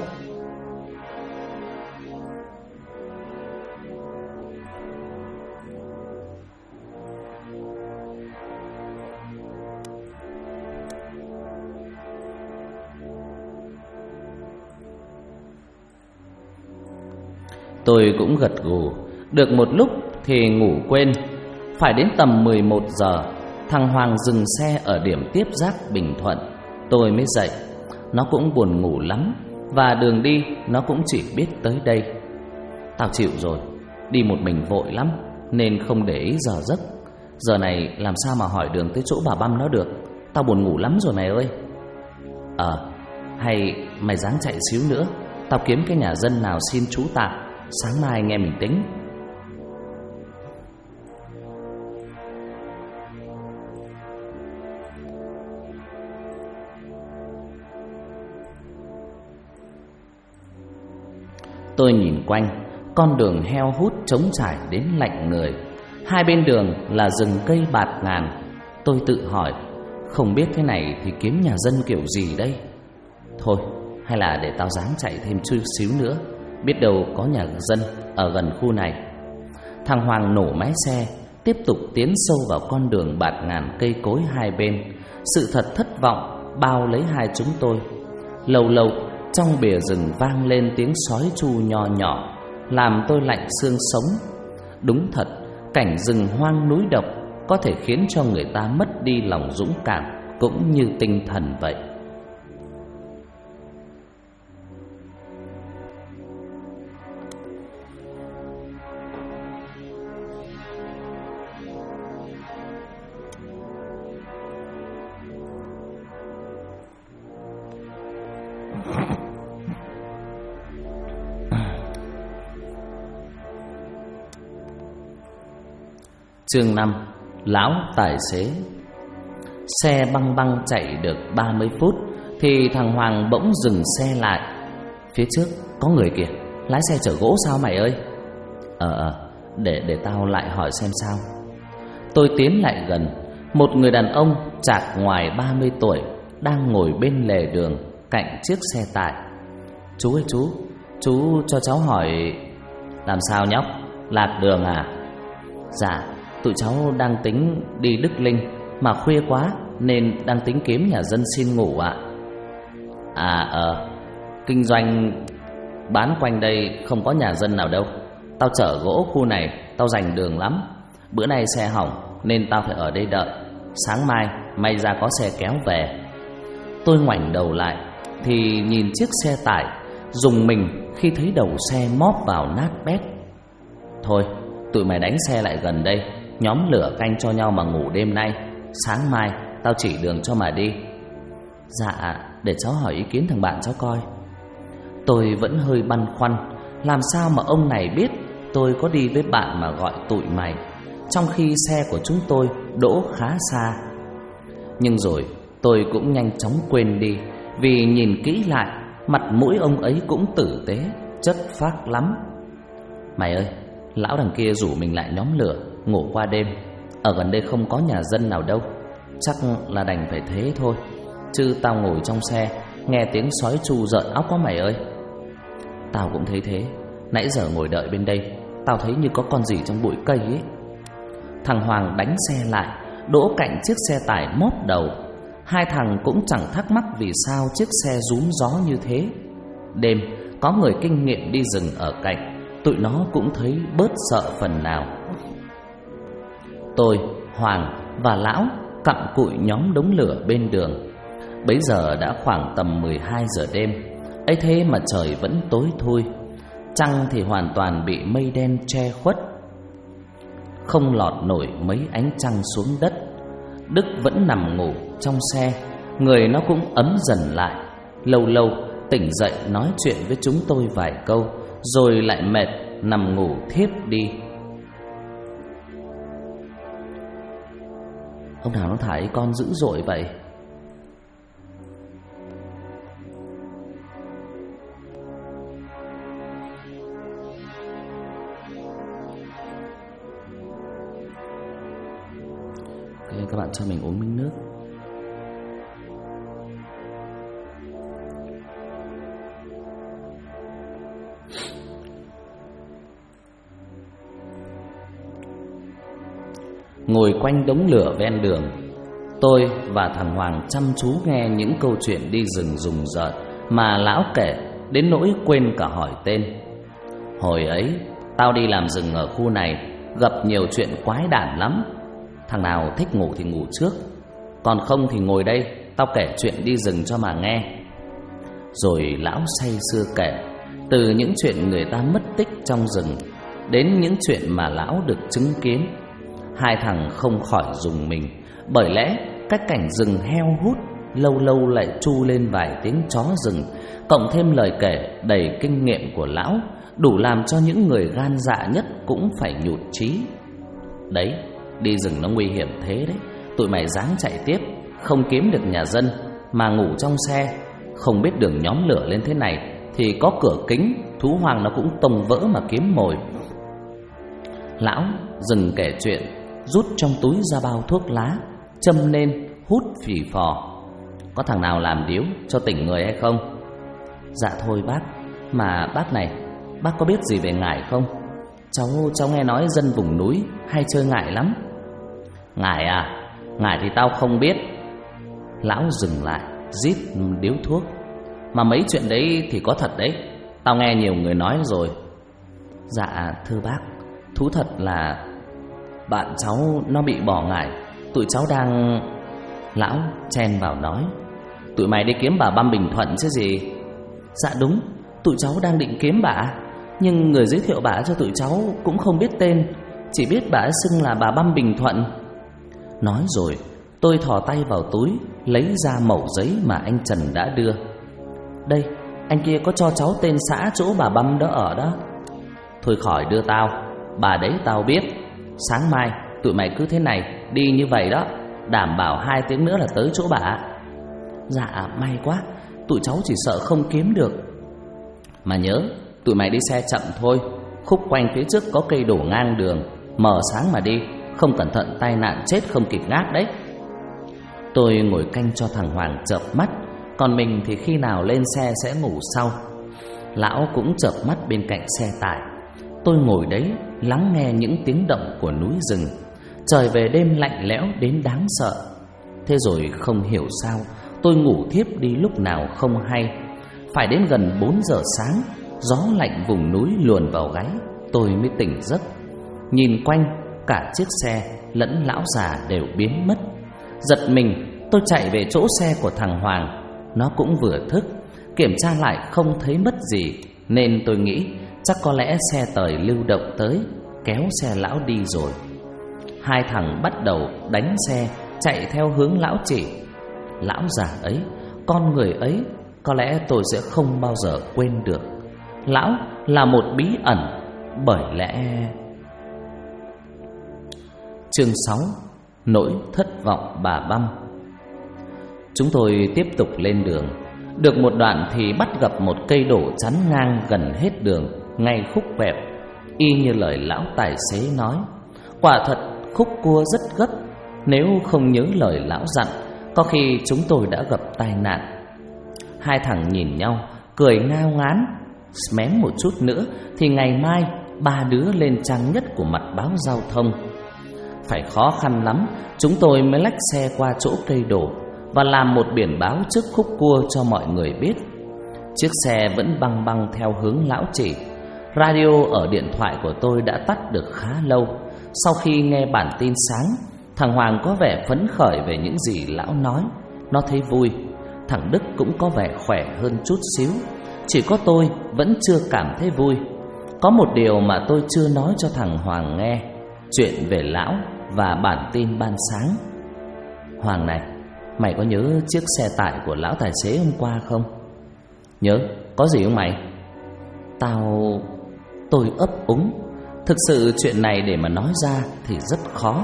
Tôi cũng gật gù. Được một lúc thì ngủ quên. Phải đến tầm 11 giờ, thằng Hoàng dừng xe ở điểm tiếp giáp Bình Thuận. Tôi mới dậy. Nó cũng buồn ngủ lắm, và đường đi nó cũng chỉ biết tới đây. Tao chịu rồi, đi một mình vội lắm nên không để ý giờ giấc. Giờ này làm sao mà hỏi đường tới chỗ bà Băm nó được. Tao buồn ngủ lắm rồi mày ơi. Hay mày ráng chạy xíu nữa, tao kiếm cái nhà dân nào xin trú tạm, sáng mai nghe mình tính. Tôi nhìn quanh, con đường heo hút trống trải đến lạnh người. Hai bên đường là rừng cây bạt ngàn. Tôi tự hỏi, không biết thế này thì kiếm nhà dân kiểu gì đây? Thôi, hay là để tao ráng chạy thêm chút xíu nữa, biết đâu có nhà dân ở gần khu này. Thằng Hoàng nổ máy xe, tiếp tục tiến sâu vào con đường bạt ngàn cây cối hai bên. Sự thật thất vọng bao lấy hai chúng tôi. Lâu lâu trong bìa rừng vang lên tiếng sói tru nho nhỏ, làm tôi lạnh xương sống. Đúng thật, cảnh rừng hoang núi độc có thể khiến cho người ta mất đi lòng dũng cảm cũng như tinh thần vậy. Chương 5. Lão tài xế. Xe băng băng chạy được 30 phút thì thằng Hoàng bỗng dừng xe lại. Phía trước có người kìa, lái xe chở gỗ sao mày ơi? Để tao lại hỏi xem sao. Tôi tiến lại gần. Một người đàn ông chạc ngoài 30 tuổi đang ngồi bên lề đường cạnh chiếc xe tải. Chú ơi chú cho cháu hỏi. Làm sao nhóc, lạc đường à? Dạ, tụi cháu đang tính đi Đức Linh, mà khuya quá nên đang tính kiếm nhà dân xin ngủ ạ. Kinh doanh bán quanh đây không có nhà dân nào đâu. Tao chở gỗ khu này, tao rành đường lắm. Bữa nay xe hỏng nên tao phải ở đây đợi. Sáng mai may ra có xe kéo về. Tôi ngoảnh đầu lại thì nhìn chiếc xe tải, rùng mình khi thấy đầu xe móp vào nát bét. Thôi, tụi mày đánh xe lại gần đây, nhóm lửa canh cho nhau mà ngủ đêm nay. Sáng mai tao chỉ đường cho mà đi. Dạ, để cháu hỏi ý kiến thằng bạn cháu coi. Tôi vẫn hơi băn khoăn, làm sao mà ông này biết tôi có đi với bạn mà gọi tụi mày, trong khi xe của chúng tôi đỗ khá xa. Nhưng rồi tôi cũng nhanh chóng quên đi, vì nhìn kỹ lại, mặt mũi ông ấy cũng tử tế, chất phác lắm. Mày ơi, lão đằng kia rủ mình lại nhóm lửa ngủ qua đêm. Ở gần đây không có nhà dân nào đâu, chắc là đành phải thế thôi. Chứ tao ngồi trong xe nghe tiếng sói tru rợn óc quá mày ơi. Tao cũng thấy thế. Nãy giờ ngồi đợi bên đây, tao thấy như có con gì trong bụi cây ấy. Thằng Hoàng đánh xe lại, đỗ cạnh chiếc xe tải móp đầu. Hai thằng cũng chẳng thắc mắc vì sao chiếc xe rúm gió như thế. Đêm có người kinh nghiệm đi rừng ở cạnh, tụi nó cũng thấy bớt sợ phần nào. Tôi, Hoàng và Lão cặm cụi nhóm đống lửa bên đường. Bấy giờ đã khoảng tầm 12 giờ đêm, ấy thế mà trời vẫn tối thui. Trăng thì hoàn toàn bị mây đen che khuất, không lọt nổi mấy ánh trăng xuống đất. Đức vẫn nằm ngủ trong xe, người nó cũng ấm dần lại. Lâu lâu tỉnh dậy nói chuyện với chúng tôi vài câu, rồi lại mệt nằm ngủ thiếp đi. Ông nào nó thải con dữ dội vậy? Các bạn cho mình uống miếng nước. Ngồi quanh đống lửa ven đường, tôi và thằng Hoàng chăm chú nghe những câu chuyện đi rừng rùng rợn mà Lão kể đến nỗi quên cả hỏi tên. Hồi ấy tao đi làm rừng ở khu này, gặp nhiều chuyện quái đản lắm. Thằng nào thích ngủ thì ngủ trước, còn không thì ngồi đây, tao kể chuyện đi rừng cho mà nghe. Rồi Lão say sưa kể, từ những chuyện người ta mất tích trong rừng đến những chuyện mà Lão được chứng kiến. Hai thằng không khỏi rùng mình, bởi lẽ cái cảnh rừng heo hút, lâu lâu lại tru lên vài tiếng chó rừng, cộng thêm lời kể đầy kinh nghiệm của Lão, đủ làm cho những người gan dạ nhất cũng phải nhụt chí. Đấy, đi rừng nó nguy hiểm thế đấy. Tụi mày ráng chạy tiếp, không kiếm được nhà dân mà ngủ trong xe, không biết đường nhóm lửa lên thế này thì có cửa kính, thú hoang nó cũng tông vỡ mà kiếm mồi. Lão dừng kể chuyện, rút trong túi ra bao thuốc lá, châm lên hút phì phò. Có thằng nào làm điếu cho tỉnh người hay không? Dạ thôi bác. Mà bác này, bác có biết gì về ngải không? Cháu nghe nói dân vùng núi hay chơi ngải lắm. Ngải à? Ngải thì tao không biết. Lão dừng lại, rít điếu thuốc. Mà mấy chuyện đấy thì có thật đấy, tao nghe nhiều người nói rồi. Dạ thưa bác, thú thật là bạn cháu nó bị bỏ ngải. Tụi cháu đang... Lão chen vào nói, tụi mày đi kiếm bà Băm Bình Thuận chứ gì? Dạ đúng, tụi cháu đang định kiếm bà, nhưng người giới thiệu bà cho tụi cháu cũng không biết tên, chỉ biết bà xưng là bà Băm Bình Thuận. Nói rồi tôi thò tay vào túi, lấy ra mẩu giấy mà anh Trần đã đưa. Đây, anh kia có cho cháu tên xã chỗ bà Băm đó ở đó. Thôi khỏi đưa tao, bà đấy tao biết. Sáng mai tụi mày cứ thế này, đi như vậy đó, đảm bảo 2 tiếng nữa là tới chỗ bà. Dạ may quá, tụi cháu chỉ sợ không kiếm được. Mà nhớ, tụi mày đi xe chậm thôi, khúc quanh phía trước có cây đổ ngang đường, mở sáng mà đi, không cẩn thận tai nạn chết không kịp ngáp đấy. Tôi ngồi canh cho thằng Hoàng chợp mắt, còn mình thì khi nào lên xe sẽ ngủ sau. Lão cũng chợp mắt bên cạnh xe tải. Tôi ngồi đấy lắng nghe những tiếng động của núi rừng. Trời về đêm lạnh lẽo đến đáng sợ. Thế rồi không hiểu sao tôi ngủ thiếp đi lúc nào không hay. Phải đến gần 4 giờ sáng, gió lạnh vùng núi luồn vào gáy, tôi mới tỉnh giấc. Nhìn quanh, cả chiếc xe lẫn lão già đều biến mất. Giật mình, tôi chạy về chỗ xe của thằng Hoàng. Nó cũng vừa thức, kiểm tra lại không thấy mất gì, nên tôi nghĩ chắc có lẽ xe tời lưu động tới, kéo xe lão đi rồi. Hai thằng bắt đầu đánh xe chạy theo hướng lão chỉ. Lão già ấy, con người ấy, có lẽ tôi sẽ không bao giờ quên được. Lão là một bí ẩn, bởi lẽ... Chương 6: Nỗi thất vọng bà Băm. Chúng tôi tiếp tục lên đường. Được một đoạn thì bắt gặp một cây đổ chắn ngang gần hết đường, ngay khúc quẹo, y như lời lão tài xế nói. Quả thật khúc cua rất gấp, nếu không nhớ lời lão dặn, có khi chúng tôi đã gặp tai nạn. Hai thằng nhìn nhau, cười ngao ngán. Mém một chút nữa thì ngày mai 3 đứa lên trang nhất của mặt báo giao thông. Phải khó khăn lắm chúng tôi mới lách xe qua chỗ cây đổ và làm một biển báo trước khúc cua cho mọi người biết. Chiếc xe vẫn băng băng theo hướng lão chỉ. Radio ở điện thoại của tôi đã tắt được khá lâu. Sau khi nghe bản tin sáng, thằng Hoàng có vẻ phấn khởi về những gì lão nói. Nó thấy vui. Thằng Đức cũng có vẻ khỏe hơn chút xíu. Chỉ có tôi vẫn chưa cảm thấy vui. Có một điều mà tôi chưa nói cho thằng Hoàng nghe, chuyện về lão và bản tin ban sáng. Hoàng này, mày có nhớ chiếc xe tải của lão tài xế hôm qua không? Nhớ, có gì không mày? Tôi ấp úng. Thực sự chuyện này để mà nói ra thì rất khó.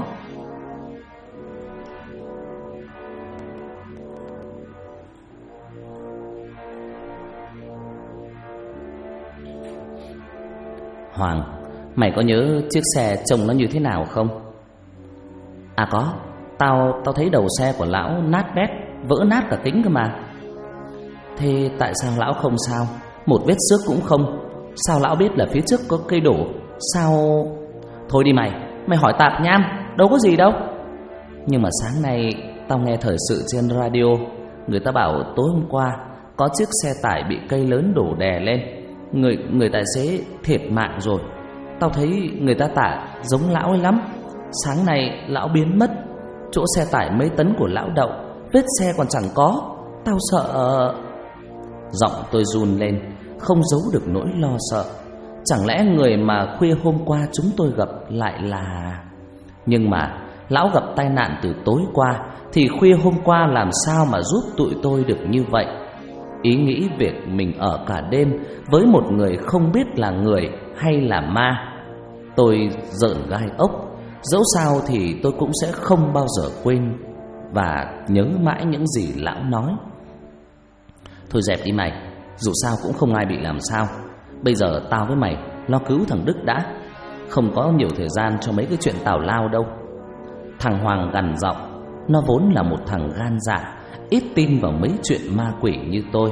Hoàng, mày có nhớ chiếc xe trông nó như thế nào không? À có, tao thấy đầu xe của lão nát bét, vỡ nát cả kính cơ mà. Thế tại sao lão không sao? Một vết xước cũng không. Sao lão biết là phía trước có cây đổ? Sao... Thôi đi mày hỏi tạp nham, đâu có gì đâu. Nhưng mà sáng nay tao nghe thời sự trên radio, người ta bảo tối hôm qua có chiếc xe tải bị cây lớn đổ đè lên. Người tài xế thiệt mạng rồi. Tao thấy người ta tả giống lão ấy lắm. Sáng nay lão biến mất. Chỗ xe tải mấy tấn của lão đậu, vết xe còn chẳng có. Tao sợ... Giọng tôi run lên, không giấu được nỗi lo sợ. Chẳng lẽ người mà khuya hôm qua chúng tôi gặp lại là... Nhưng mà lão gặp tai nạn từ tối qua, thì khuya hôm qua làm sao mà giúp tụi tôi được như vậy? Ý nghĩ việc mình ở cả đêm với một người không biết là người hay là ma, tôi rợn gai ốc. Dẫu sao thì tôi cũng sẽ không bao giờ quên và nhớ mãi những gì lão nói. Thôi dẹp đi mày, dù sao cũng không ai bị làm sao. Bây giờ tao với mày lo cứu thằng Đức đã. Không có nhiều thời gian cho mấy cái chuyện tào lao đâu. Thằng Hoàng gằn giọng. Nó vốn là một thằng gan dạ, ít tin vào mấy chuyện ma quỷ như tôi.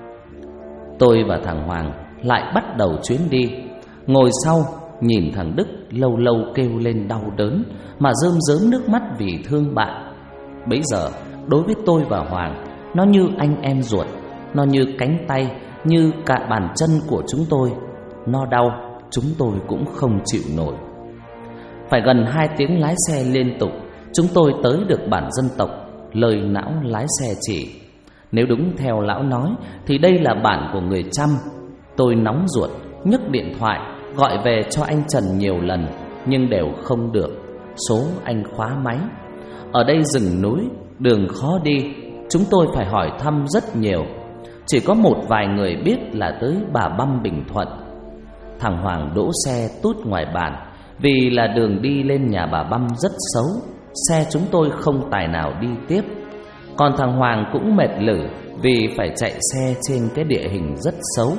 Tôi và thằng Hoàng lại bắt đầu chuyến đi. Ngồi sau nhìn thằng Đức lâu lâu kêu lên đau đớn mà rơm rớm nước mắt vì thương bạn. Bấy giờ đối với tôi và Hoàng, nó như anh em ruột. Nó như cánh tay, như cả bàn chân của chúng tôi. Nó đau, chúng tôi cũng không chịu nổi. Phải gần 2 tiếng lái xe liên tục, chúng tôi tới được bản dân tộc. Lời não lái xe chỉ, nếu đúng theo lão nói thì đây là bản của người Chăm. Tôi nóng ruột, nhấc điện thoại gọi về cho anh Trần nhiều lần, nhưng đều không được. Số anh khóa máy. Ở đây rừng núi, đường khó đi, chúng tôi phải hỏi thăm rất nhiều. Chỉ có một vài người biết là tới Bà Băm, Bình Thuận. Thằng Hoàng đỗ xe tút ngoài bản, vì là đường đi lên nhà bà Băm rất xấu, xe chúng tôi không tài nào đi tiếp. Còn thằng Hoàng cũng mệt lử vì phải chạy xe trên cái địa hình rất xấu.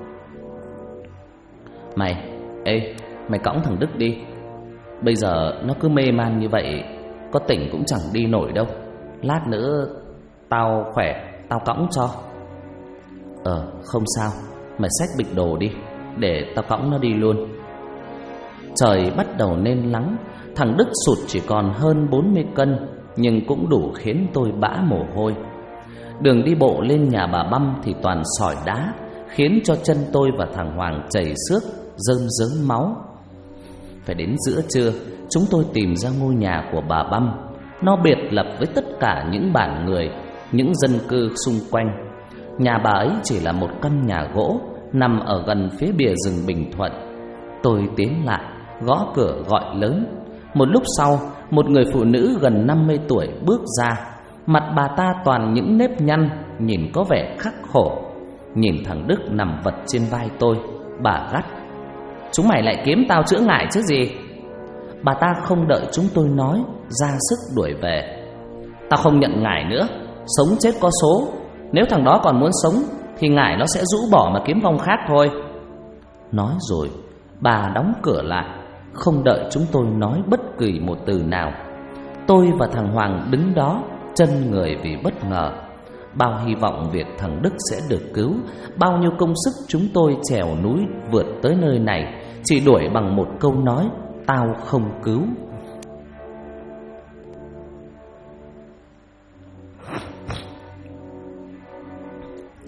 Mày cõng thằng Đức đi. Bây giờ nó cứ mê man như vậy, có tỉnh cũng chẳng đi nổi đâu. Lát nữa tao khỏe, tao cõng cho. Không sao, mày xách bịch đồ đi, để tao cõng nó đi luôn. Trời bắt đầu nên nắng. Thằng Đức sụt chỉ còn hơn 40 cân, nhưng cũng đủ khiến tôi bã mồ hôi. Đường đi bộ lên nhà bà Băm thì toàn sỏi đá, khiến cho chân tôi và thằng Hoàng chảy xước, rơm rớm máu. Phải đến giữa trưa, chúng tôi tìm ra ngôi nhà của bà Băm. Nó biệt lập với tất cả những bản người, những dân cư xung quanh. Nhà bà ấy chỉ là một căn nhà gỗ nằm ở gần phía bìa rừng Bình Thuận. Tôi tiến lại, gõ cửa gọi lớn. Một lúc sau, một người phụ nữ gần 50 tuổi bước ra. Mặt bà ta toàn những nếp nhăn, nhìn có vẻ khắc khổ. Nhìn thằng Đức nằm vật trên vai tôi, bà gắt: "Chúng mày lại kiếm tao chữa ngại chứ gì?" Bà ta không đợi chúng tôi nói, ra sức đuổi về. "Tao không nhận ngải nữa, sống chết có số. Nếu thằng đó còn muốn sống thì ngải nó sẽ rũ bỏ mà kiếm vong khác thôi." Nói rồi bà đóng cửa lại, không đợi chúng tôi nói bất kỳ một từ nào. Tôi và thằng Hoàng đứng đó, chân người vì bất ngờ. Bao hy vọng việc thằng Đức sẽ được cứu, bao nhiêu công sức chúng tôi trèo núi vượt tới nơi này, chỉ đuổi bằng một câu nói: "Tao không cứu."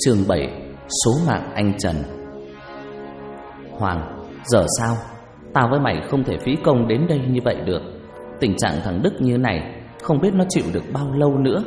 Chương 7: Số mạng anh Trần. Hoàng, giờ sao? Tao với mày không thể phí công đến đây như vậy được. Tình trạng thằng Đức như này, không biết nó chịu được bao lâu nữa.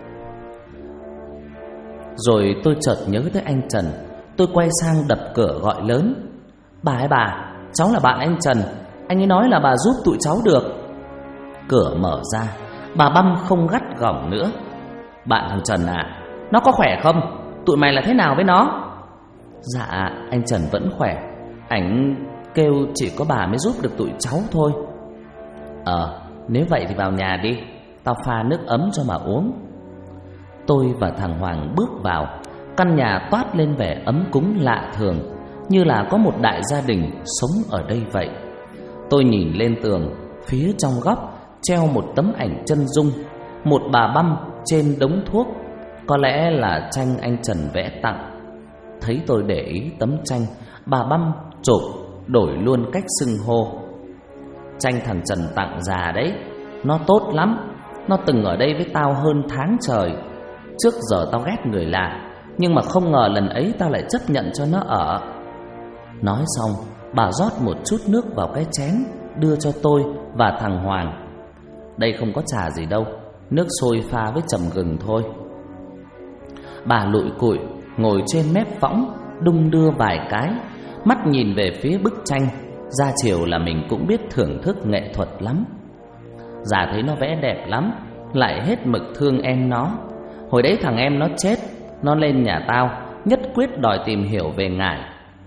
Rồi tôi chợt nhớ tới anh Trần. Tôi quay sang đập cửa gọi lớn: Bà ơi bà, cháu là bạn anh Trần. Anh ấy nói là bà giúp tụi cháu được. Cửa mở ra, bà Băm không gắt gỏng nữa: Bạn thằng Trần à, nó có khỏe không? Tụi mày là thế nào với nó? Dạ, anh Trần vẫn khỏe. Ảnh kêu chỉ có bà mới giúp được tụi cháu thôi. Nếu vậy thì vào nhà đi, tao pha nước ấm cho mà uống. Tôi và thằng Hoàng bước vào. Căn nhà toát lên vẻ ấm cúng lạ thường, như là có một đại gia đình sống ở đây vậy. Tôi nhìn lên tường, phía trong góc treo một tấm ảnh chân dung, một bà Băm trên đống thuốc. Có lẽ là tranh anh Trần vẽ tặng. Thấy tôi để ý tấm tranh, bà Băm chộp đổi luôn cách xưng hô: Tranh thằng Trần tặng già đấy, nó tốt lắm. Nó từng ở đây với tao hơn tháng trời. Trước giờ tao ghét người lạ, nhưng mà không ngờ lần ấy tao lại chấp nhận cho nó ở. Nói xong, bà rót một chút nước vào cái chén, đưa cho tôi và thằng Hoàng. Đây không có trà gì đâu, nước sôi pha với chầm gừng thôi. Bà lụi cụi ngồi trên mép võng, đung đưa vài cái, mắt nhìn về phía bức tranh. Ra chiều là mình cũng biết thưởng thức nghệ thuật lắm. Già thấy nó vẽ đẹp lắm, lại hết mực thương em nó. Hồi đấy thằng em nó chết, nó lên nhà tao, nhất quyết đòi tìm hiểu về ngài.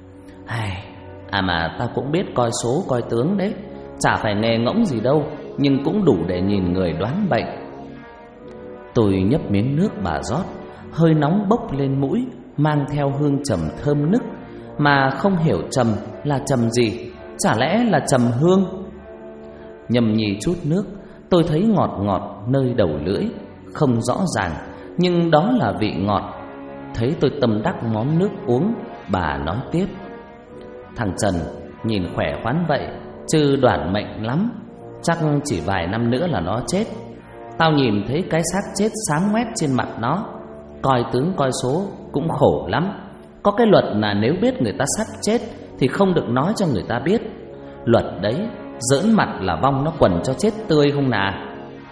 Mà tao cũng biết coi số coi tướng đấy. Chả phải nghề ngỗng gì đâu, nhưng cũng đủ để nhìn người đoán bệnh. Tôi nhấp miếng nước bà rót, hơi nóng bốc lên mũi, mang theo hương trầm thơm nức, mà không hiểu trầm là trầm gì. Chả lẽ là trầm hương? Nhầm nhì chút nước, tôi thấy ngọt ngọt nơi đầu lưỡi, không rõ ràng, nhưng đó là vị ngọt. Thấy tôi tâm đắc món nước uống, bà nói tiếp: Thằng Trần nhìn khỏe khoắn vậy, chứ đoản mệnh lắm. Chắc chỉ vài năm nữa là nó chết. Tao nhìn thấy cái xác chết xám ngoét trên mặt nó. Coi tướng coi số cũng khổ lắm. Có cái luật là nếu biết người ta sắp chết thì không được nói cho người ta biết. Luật đấy, giỡn mặt là vong nó quần cho chết tươi không nà.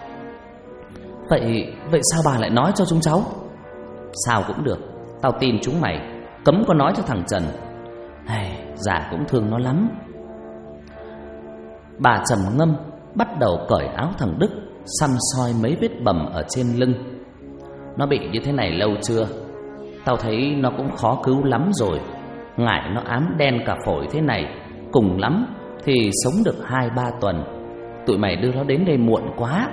Vậy sao bà lại nói cho chúng cháu? Sao cũng được, tao tin chúng mày. Cấm có nói cho thằng Trần. Già cũng thương nó lắm. Bà trầm ngâm, bắt đầu cởi áo thằng Đức, săm soi mấy vết bầm ở trên lưng. Nó bị như thế này lâu chưa? Tao thấy nó cũng khó cứu lắm rồi. Ngại nó ám đen cả phổi thế này, cùng lắm thì sống được 2-3 tuần. Tụi mày đưa nó đến đây muộn quá.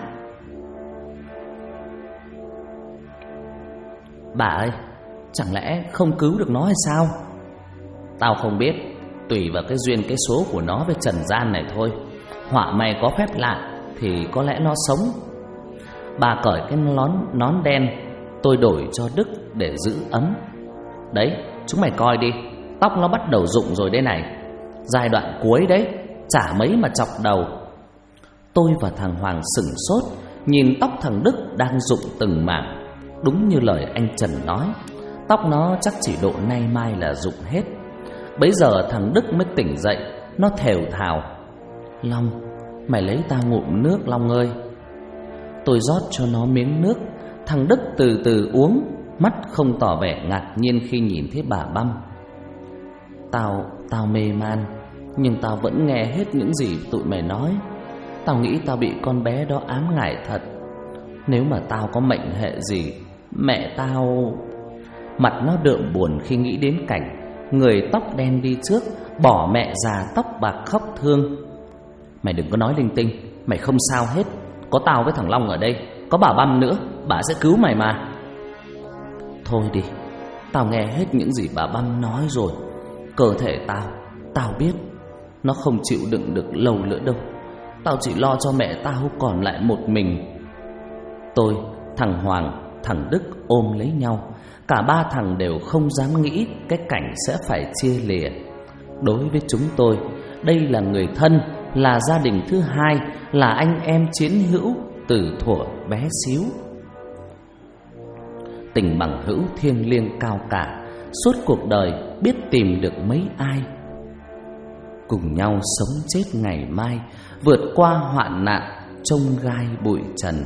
Bà ơi, chẳng lẽ không cứu được nó hay sao? Tao không biết, tùy vào cái duyên cái số của nó với trần gian này thôi. Họa may có phép lạ thì có lẽ nó sống. Bà cởi cái nón đen tôi đổi cho Đức để giữ ấm. Đấy, chúng mày coi đi, tóc nó bắt đầu rụng rồi đây này. Giai đoạn cuối đấy, chả mấy mà chọc đầu. Tôi và thằng Hoàng sửng sốt, nhìn tóc thằng Đức đang rụng từng mảng. Đúng như lời anh Trần nói, tóc nó chắc chỉ độ nay mai là rụng hết. Bấy giờ thằng Đức mới tỉnh dậy, nó thều thào: Long, mày lấy tao ngụm nước Long ơi. Tôi rót cho nó miếng nước. Thằng Đức từ từ uống, mắt không tỏ vẻ ngạc nhiên khi nhìn thấy bà Băm. Tao mê man, nhưng tao vẫn nghe hết những gì tụi mày nói. Tao nghĩ tao bị con bé đó ám ngải thật. Nếu mà tao có mệnh hệ gì, mẹ tao... Mặt nó đượm buồn khi nghĩ đến cảnh người tóc đen đi trước, bỏ mẹ già tóc bạc khóc thương. Mày đừng có nói linh tinh, mày không sao hết. Có tao với thằng Long ở đây, có bà Băm nữa, bà sẽ cứu mày mà. Thôi đi, tao nghe hết những gì bà Băm nói rồi. Cơ thể tao biết nó không chịu đựng được lâu nữa đâu. Tao chỉ lo cho mẹ tao còn lại một mình. Tôi, thằng Hoàng, thằng Đức ôm lấy nhau. Cả ba thằng đều không dám nghĩ cái cảnh sẽ phải chia lìa. Đối với chúng tôi, đây là người thân, là gia đình thứ hai, là anh em chiến hữu từ thuở bé xíu. Tình bằng hữu thiêng liêng cao cả, suốt cuộc đời biết tìm được mấy ai. Cùng nhau sống chết ngày mai, vượt qua hoạn nạn chông gai bụi trần.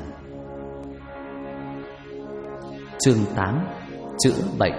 Chương 8: Chữa bệnh.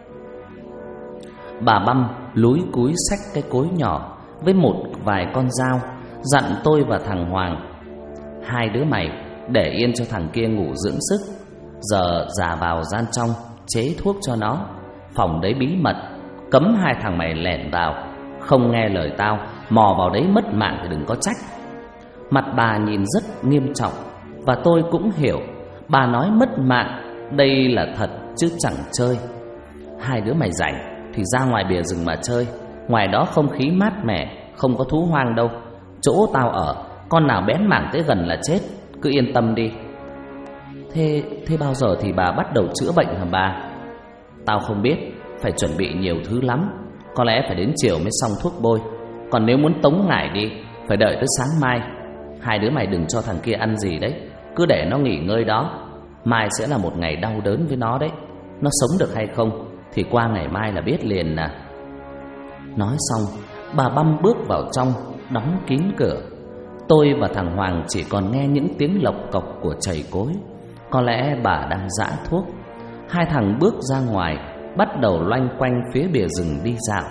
Bà Băm lúi cúi xách cái cối nhỏ với một vài con dao, dặn tôi và thằng Hoàng: hai đứa mày để yên cho thằng kia ngủ dưỡng sức, giờ già vào gian trong chế thuốc cho nó. Phòng đấy bí mật, cấm hai thằng mày lẻn vào. Không nghe lời tao, mò vào đấy mất mạng thì đừng có trách. Mặt bà nhìn rất nghiêm trọng, và tôi cũng hiểu bà nói mất mạng đây là thật chứ chẳng chơi. Hai đứa mày rảnh thì ra ngoài bìa rừng mà chơi. Ngoài đó không khí mát mẻ, không có thú hoang đâu. Chỗ tao ở, con nào bén mảng tới gần là chết. Cứ yên tâm đi. Thế bao giờ thì bà bắt đầu chữa bệnh hả bà? Tao không biết, phải chuẩn bị nhiều thứ lắm. Có lẽ phải đến chiều mới xong thuốc bôi. Còn nếu muốn tống ngải đi, phải đợi tới sáng mai. Hai đứa mày đừng cho thằng kia ăn gì đấy, cứ để nó nghỉ ngơi đó. Mai sẽ là một ngày đau đớn với nó đấy. Nó sống được hay không thì qua ngày mai là biết liền à. Nói xong, bà Băm bước vào trong, đóng kín cửa. Tôi và thằng Hoàng chỉ còn nghe những tiếng lộc cộc của chày cối. Có lẽ bà đang giã thuốc. Hai thằng bước ra ngoài, bắt đầu loanh quanh phía bìa rừng đi dạo.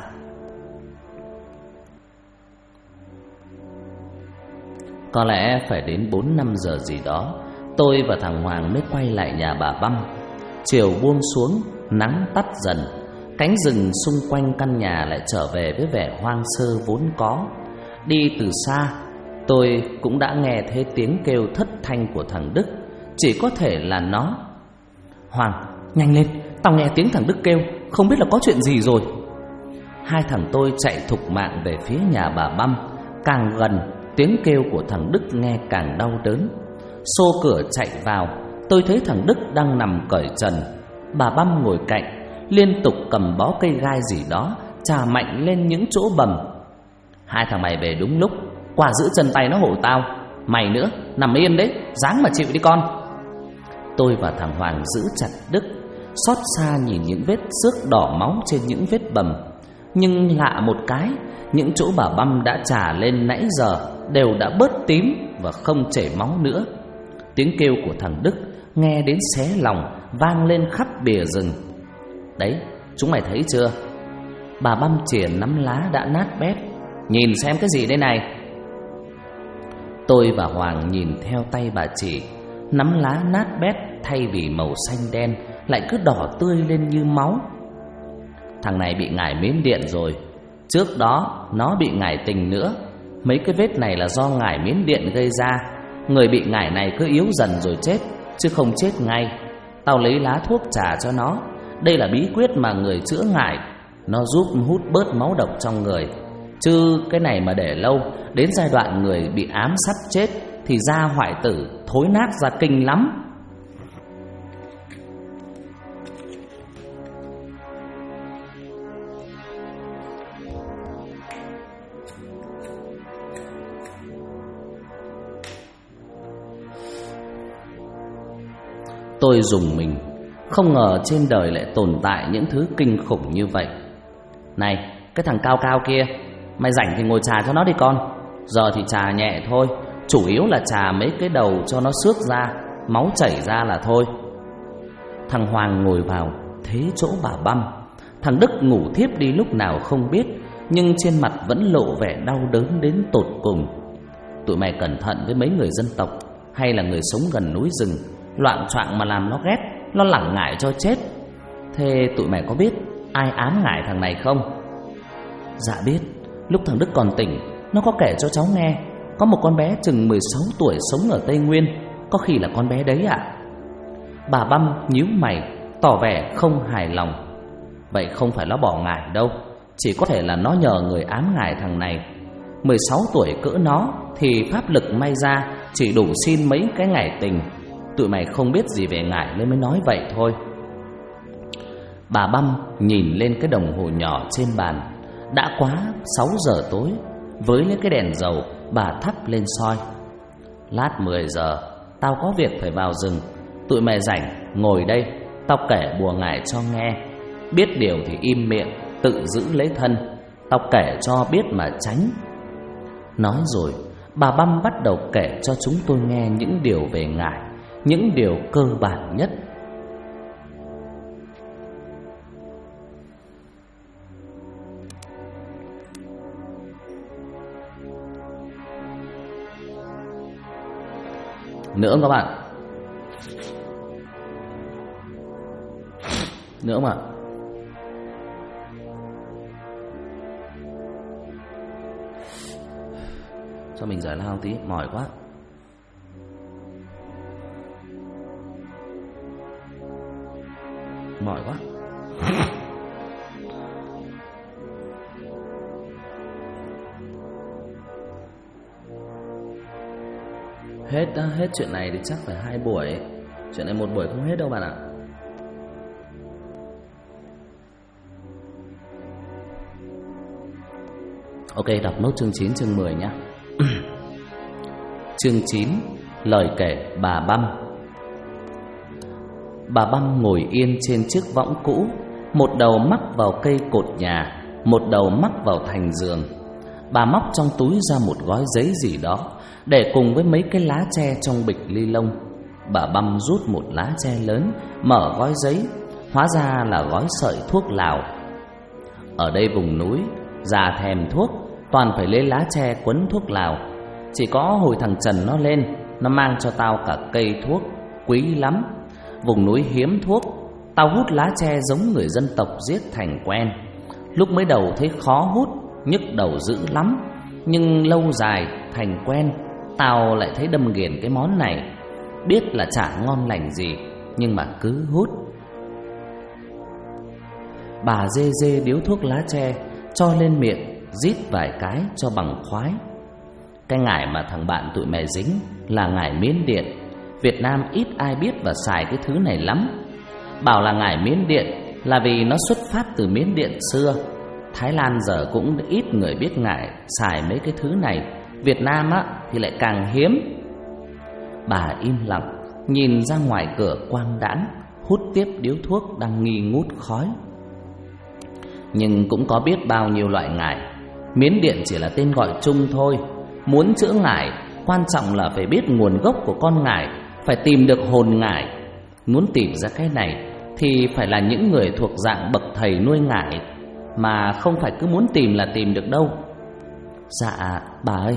Có lẽ phải đến 4-5 giờ gì đó, tôi và thằng Hoàng mới quay lại nhà bà Băm. Chiều buông xuống, nắng tắt dần. Cánh rừng xung quanh căn nhà lại trở về với vẻ hoang sơ vốn có. Đi từ xa, tôi cũng đã nghe thấy tiếng kêu thất thanh của thằng Đức. Chỉ có thể là nó. Hoàng, nhanh lên, tao nghe tiếng thằng Đức kêu, không biết là có chuyện gì rồi. Hai thằng tôi chạy thục mạng về phía nhà bà Băm. Càng gần, tiếng kêu của thằng Đức nghe càng đau đớn. Xô cửa chạy vào, tôi thấy thằng Đức đang nằm cởi trần. Bà Băm ngồi cạnh, liên tục cầm bó cây gai gì đó chà mạnh lên những chỗ bầm. Hai thằng mày về đúng lúc, qua giữ chân tay nó hộ tao. Mày nữa, nằm yên đấy, ráng mà chịu đi con. Tôi và thằng Hoàng giữ chặt Đức, xót xa nhìn những vết xước đỏ máu trên những vết bầm. Nhưng lạ một cái, những chỗ bà Băm đã chà lên nãy giờ đều đã bớt tím và không chảy máu nữa. Tiếng kêu của thằng Đức nghe đến xé lòng, vang lên khắp bìa rừng. Đấy, chúng mày thấy chưa? Bà Băm chìa nắm lá đã nát bét. Nhìn xem cái gì đây này. Tôi và Hoàng nhìn theo tay bà chỉ. Nắm lá nát bét thay vì màu xanh đen lại cứ đỏ tươi lên như máu. Thằng này bị ngải miến điện rồi. Trước đó nó bị ngải tình nữa. Mấy cái vết này là do ngải miến điện gây ra. Người bị ngải này cứ yếu dần rồi chết, chứ không chết ngay. Tao lấy lá thuốc trà cho nó. Đây là bí quyết mà người chữa ngải. Nó giúp hút bớt máu độc trong người. Chứ cái này mà để lâu, đến giai đoạn người bị ám sắp chết thì da hoại tử, thối nát ra kinh lắm. Tôi rùng mình, không ngờ trên đời lại tồn tại những thứ kinh khủng như vậy. Này, cái thằng cao cao kia, mày rảnh thì ngồi trà cho nó đi con. Giờ thì trà nhẹ thôi, chủ yếu là trà mấy cái đầu cho nó xước ra, máu chảy ra là thôi. Thằng Hoàng ngồi vào thế chỗ bà Băm. Thằng Đức ngủ thiếp đi lúc nào không biết, nhưng trên mặt vẫn lộ vẻ đau đớn đến tột cùng. Tụi mày cẩn thận với mấy người dân tộc hay là người sống gần núi rừng, loạn choạng mà làm nó ghét, nó lẳng ngải cho chết. Thế tụi mày có biết ai ám ngải thằng này không? Dạ biết. Lúc thằng Đức còn tỉnh, nó có kể cho cháu nghe. Có một con bé chừng 16 tuổi sống ở Tây Nguyên. Có khi là con bé đấy ạ. Bà Băm nhíu mày, tỏ vẻ không hài lòng. Vậy không phải nó bỏ ngải đâu, chỉ có thể là nó nhờ người ám ngải thằng này. 16 tuổi cỡ nó thì pháp lực may ra chỉ đủ xin mấy cái ngải tình. Tụi mày không biết gì về ngải nên mới nói vậy thôi. Bà Băm nhìn lên cái đồng hồ nhỏ trên bàn. Đã quá 6 giờ tối. Với lấy cái đèn dầu, bà thắp lên soi. Lát 10 giờ tao có việc phải vào rừng. Tụi mày rảnh ngồi đây, tao kể bùa ngải cho nghe. biết điều thì im miệng, tự giữ lấy thân. Tao kể cho biết mà tránh. Nói rồi, bà Băm bắt đầu kể cho chúng tôi nghe những điều về ngài, những điều cơ bản nhất. Nữa các bạn. Nữa mà. Cho mình giải lao tí, mỏi quá. Mỏi quá. Hết chuyện này thì chắc phải 2 buổi. Chuyện này 1 buổi không hết đâu bạn ạ. Ok, đọc nốt chương 9, chương 10 nhé. Chương 9. Lời kể bà Băm. Bà Băm ngồi yên trên chiếc võng cũ, một đầu mắc vào cây cột nhà, một đầu mắc vào thành giường. Bà móc trong túi ra một gói giấy gì đó, để cùng với mấy cái lá tre trong bịch ly lông. Bà Băm rút một lá tre lớn, mở gói giấy, hóa ra là gói sợi thuốc lào. Ở đây vùng núi, già thèm thuốc, toàn phải lấy lá tre quấn thuốc lào. Chỉ có hồi thằng Trần nó lên, nó mang cho tao cả cây thuốc, quý lắm. Vùng núi hiếm thuốc, tao hút lá tre giống người dân tộc giết thành quen. Lúc mới đầu thấy khó hút, nhức đầu dữ lắm, nhưng lâu dài thành quen, tao lại thấy đâm nghiền cái món này. Biết là chả ngon lành gì, nhưng mà cứ hút. Bà dê dê điếu thuốc lá tre, cho lên miệng, rít vài cái cho bằng khoái. Cái ngải mà thằng bạn tụi mày dính là ngải Miến Điện. Việt Nam ít ai biết và xài cái thứ này lắm. Bảo là ngải Miến Điện là vì nó xuất phát từ Miến Điện xưa. Thái Lan giờ cũng ít người biết ngải xài mấy cái thứ này. Việt Nam á thì lại càng hiếm. Bà im lặng, nhìn ra ngoài cửa quang đãng, hút tiếp điếu thuốc đang nghi ngút khói. Nhưng cũng có biết bao nhiêu loại ngải. Miến Điện chỉ là tên gọi chung thôi. Muốn chữa ngải, quan trọng là phải biết nguồn gốc của con ngải, phải tìm được hồn ngải. Muốn tìm ra cái này thì phải là những người thuộc dạng bậc thầy nuôi ngải, mà không phải cứ muốn tìm là tìm được đâu. Dạ bà ơi,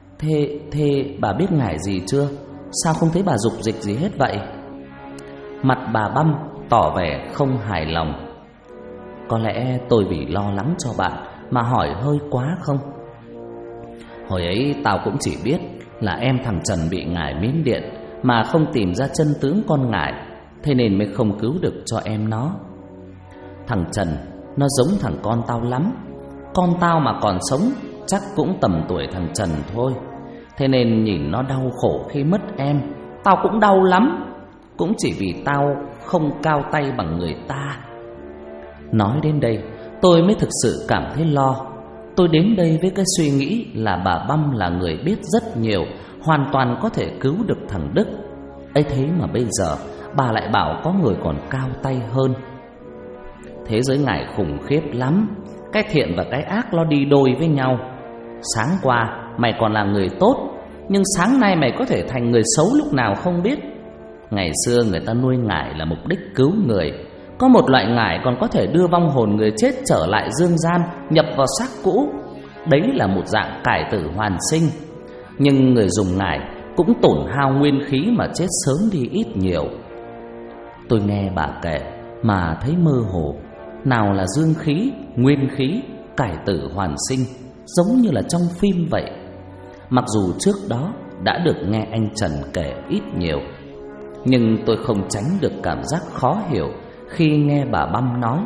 thế bà biết ngải gì chưa? Sao không thấy bà dục dịch gì hết vậy? Mặt bà Băm tỏ vẻ không hài lòng. Có lẽ tôi vì lo lắng cho bạn mà hỏi hơi quá không? Hồi ấy tao cũng chỉ biết là em thằng Trần bị ngải Miến Điện mà không tìm ra chân tướng con ngải, thế nên mới không cứu được cho em nó. Thằng Trần nó giống thằng con tao lắm. Con tao mà còn sống chắc cũng tầm tuổi thằng Trần thôi. Thế nên nhìn nó đau khổ khi mất em, tao cũng đau lắm. Cũng chỉ vì tao không cao tay bằng người ta. Nói đến đây tôi mới thực sự cảm thấy lo. Tôi đến đây với cái suy nghĩ là bà Băm là người biết rất nhiều, hoàn toàn có thể cứu được thằng Đức. ấy thế mà bây giờ bà lại bảo có người còn cao tay hơn. Thế giới ngải khủng khiếp lắm. Cái thiện và cái ác nó đi đôi với nhau. Sáng qua mày còn là người tốt, nhưng sáng nay mày có thể thành người xấu lúc nào không biết. Ngày xưa người ta nuôi ngải là mục đích cứu người. Có một loại ngải còn có thể đưa vong hồn người chết trở lại dương gian, nhập vào xác cũ. Đấy là một dạng cải tử hoàn sinh. Nhưng người dùng ngải cũng tổn hao nguyên khí mà chết sớm đi ít nhiều. Tôi nghe bà kể mà thấy mơ hồ. Nào là dương khí, nguyên khí, cải tử hoàn sinh, giống như là trong phim vậy. Mặc dù trước đó đã được nghe anh Trần kể ít nhiều, nhưng tôi không tránh được cảm giác khó hiểu khi nghe bà Băm nói.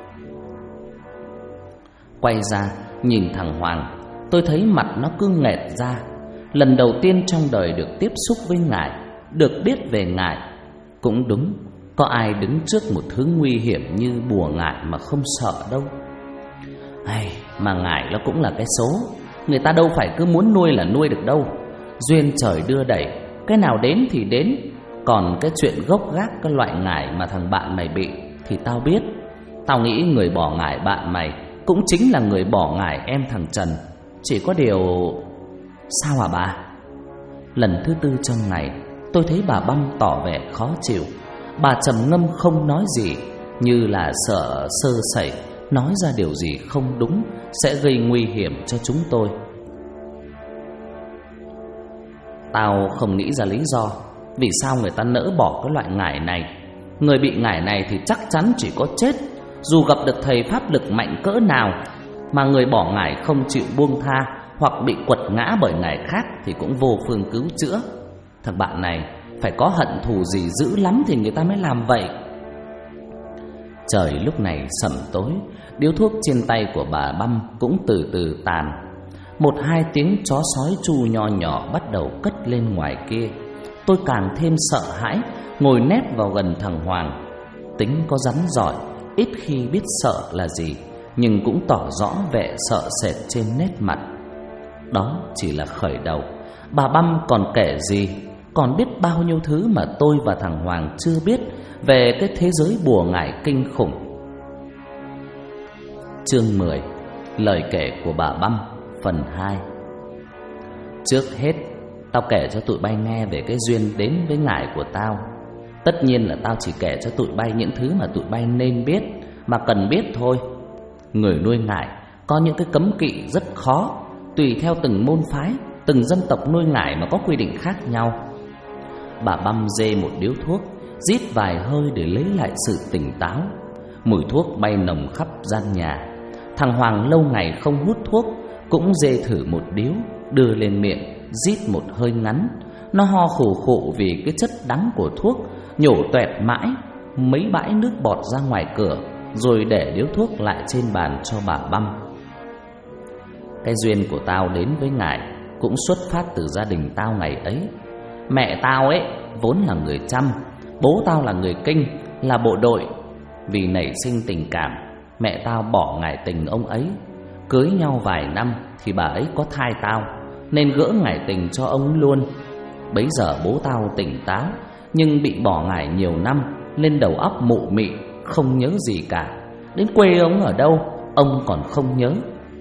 Quay ra nhìn thằng Hoàng, tôi thấy mặt nó cứ nghẹt ra. Lần đầu tiên trong đời được tiếp xúc với ngải, được biết về ngải. Cũng đúng, có ai đứng trước một thứ nguy hiểm như bùa ngải mà không sợ đâu. Mà ngải nó cũng là cái số. Người ta đâu phải cứ muốn nuôi là nuôi được đâu. Duyên trời đưa đẩy, cái nào đến thì đến. Còn cái chuyện gốc gác cái loại ngải mà thằng bạn mày bị thì tao biết. Tao nghĩ người bỏ ngải bạn mày cũng chính là người bỏ ngải em thằng Trần. Chỉ có điều... Sao hả bà? Lần thứ tư trong ngày, tôi thấy bà Băm tỏ vẻ khó chịu. Bà trầm ngâm không nói gì, như là sợ sơ sẩy nói ra điều gì không đúng sẽ gây nguy hiểm cho chúng tôi. Tao không nghĩ ra lý do vì sao người ta nỡ bỏ cái loại ngải này. Người bị ngải này thì chắc chắn chỉ có chết. Dù gặp được thầy pháp lực mạnh cỡ nào, mà người bỏ ngải không chịu buông tha hoặc bị quật ngã bởi ngải khác thì cũng vô phương cứu chữa. Thằng bạn này phải có hận thù gì dữ lắm thì người ta mới làm vậy. Trời lúc này sẩm tối, điếu thuốc trên tay của bà Băm cũng từ từ tàn. Một hai tiếng chó sói tru nho nhỏ bắt đầu cất lên ngoài kia. Tôi càng thêm sợ hãi, ngồi nép vào gần thằng Hoàng. Tính có rắn giỏi, ít khi biết sợ là gì, nhưng cũng tỏ rõ vẻ sợ sệt trên nét mặt. Đó chỉ là khởi đầu. Bà Băm còn kể gì, còn biết bao nhiêu thứ mà tôi và thằng Hoàng chưa biết về cái thế giới bùa ngải kinh khủng. Chương 10. Lời kể của bà Băm phần 2. Trước hết, tao kể cho tụi bay nghe về cái duyên đến với ngải của tao. Tất nhiên là tao chỉ kể cho tụi bay những thứ mà tụi bay nên biết, mà cần biết thôi. Người nuôi ngải có những cái cấm kỵ rất khó, tùy theo từng môn phái, từng dân tộc nuôi ngải mà có quy định khác nhau. Bà Băm dê một điếu thuốc, rít vài hơi để lấy lại sự tỉnh táo. Mùi thuốc bay nồng khắp gian nhà. Thằng Hoàng lâu ngày không hút thuốc, cũng dê thử một điếu, đưa lên miệng, rít một hơi ngắn. Nó ho khủ khụ vì cái chất đắng của thuốc, nhổ toẹt mãi mấy bãi nước bọt ra ngoài cửa, rồi để điếu thuốc lại trên bàn cho bà Băm. Cái duyên của tao đến với ngải cũng xuất phát từ gia đình tao ngày ấy. Mẹ tao ấy vốn là người Chăm, bố tao là người Kinh, là bộ đội. Vì nảy sinh tình cảm, mẹ tao bỏ ngải tình ông ấy. Cưới nhau vài năm thì bà ấy có thai tao, nên gỡ ngải tình cho ông luôn. Bấy giờ bố tao tỉnh táo, nhưng bị bỏ ngải nhiều năm, lên đầu óc mụ mị, không nhớ gì cả. Đến quê ông ở đâu, ông còn không nhớ.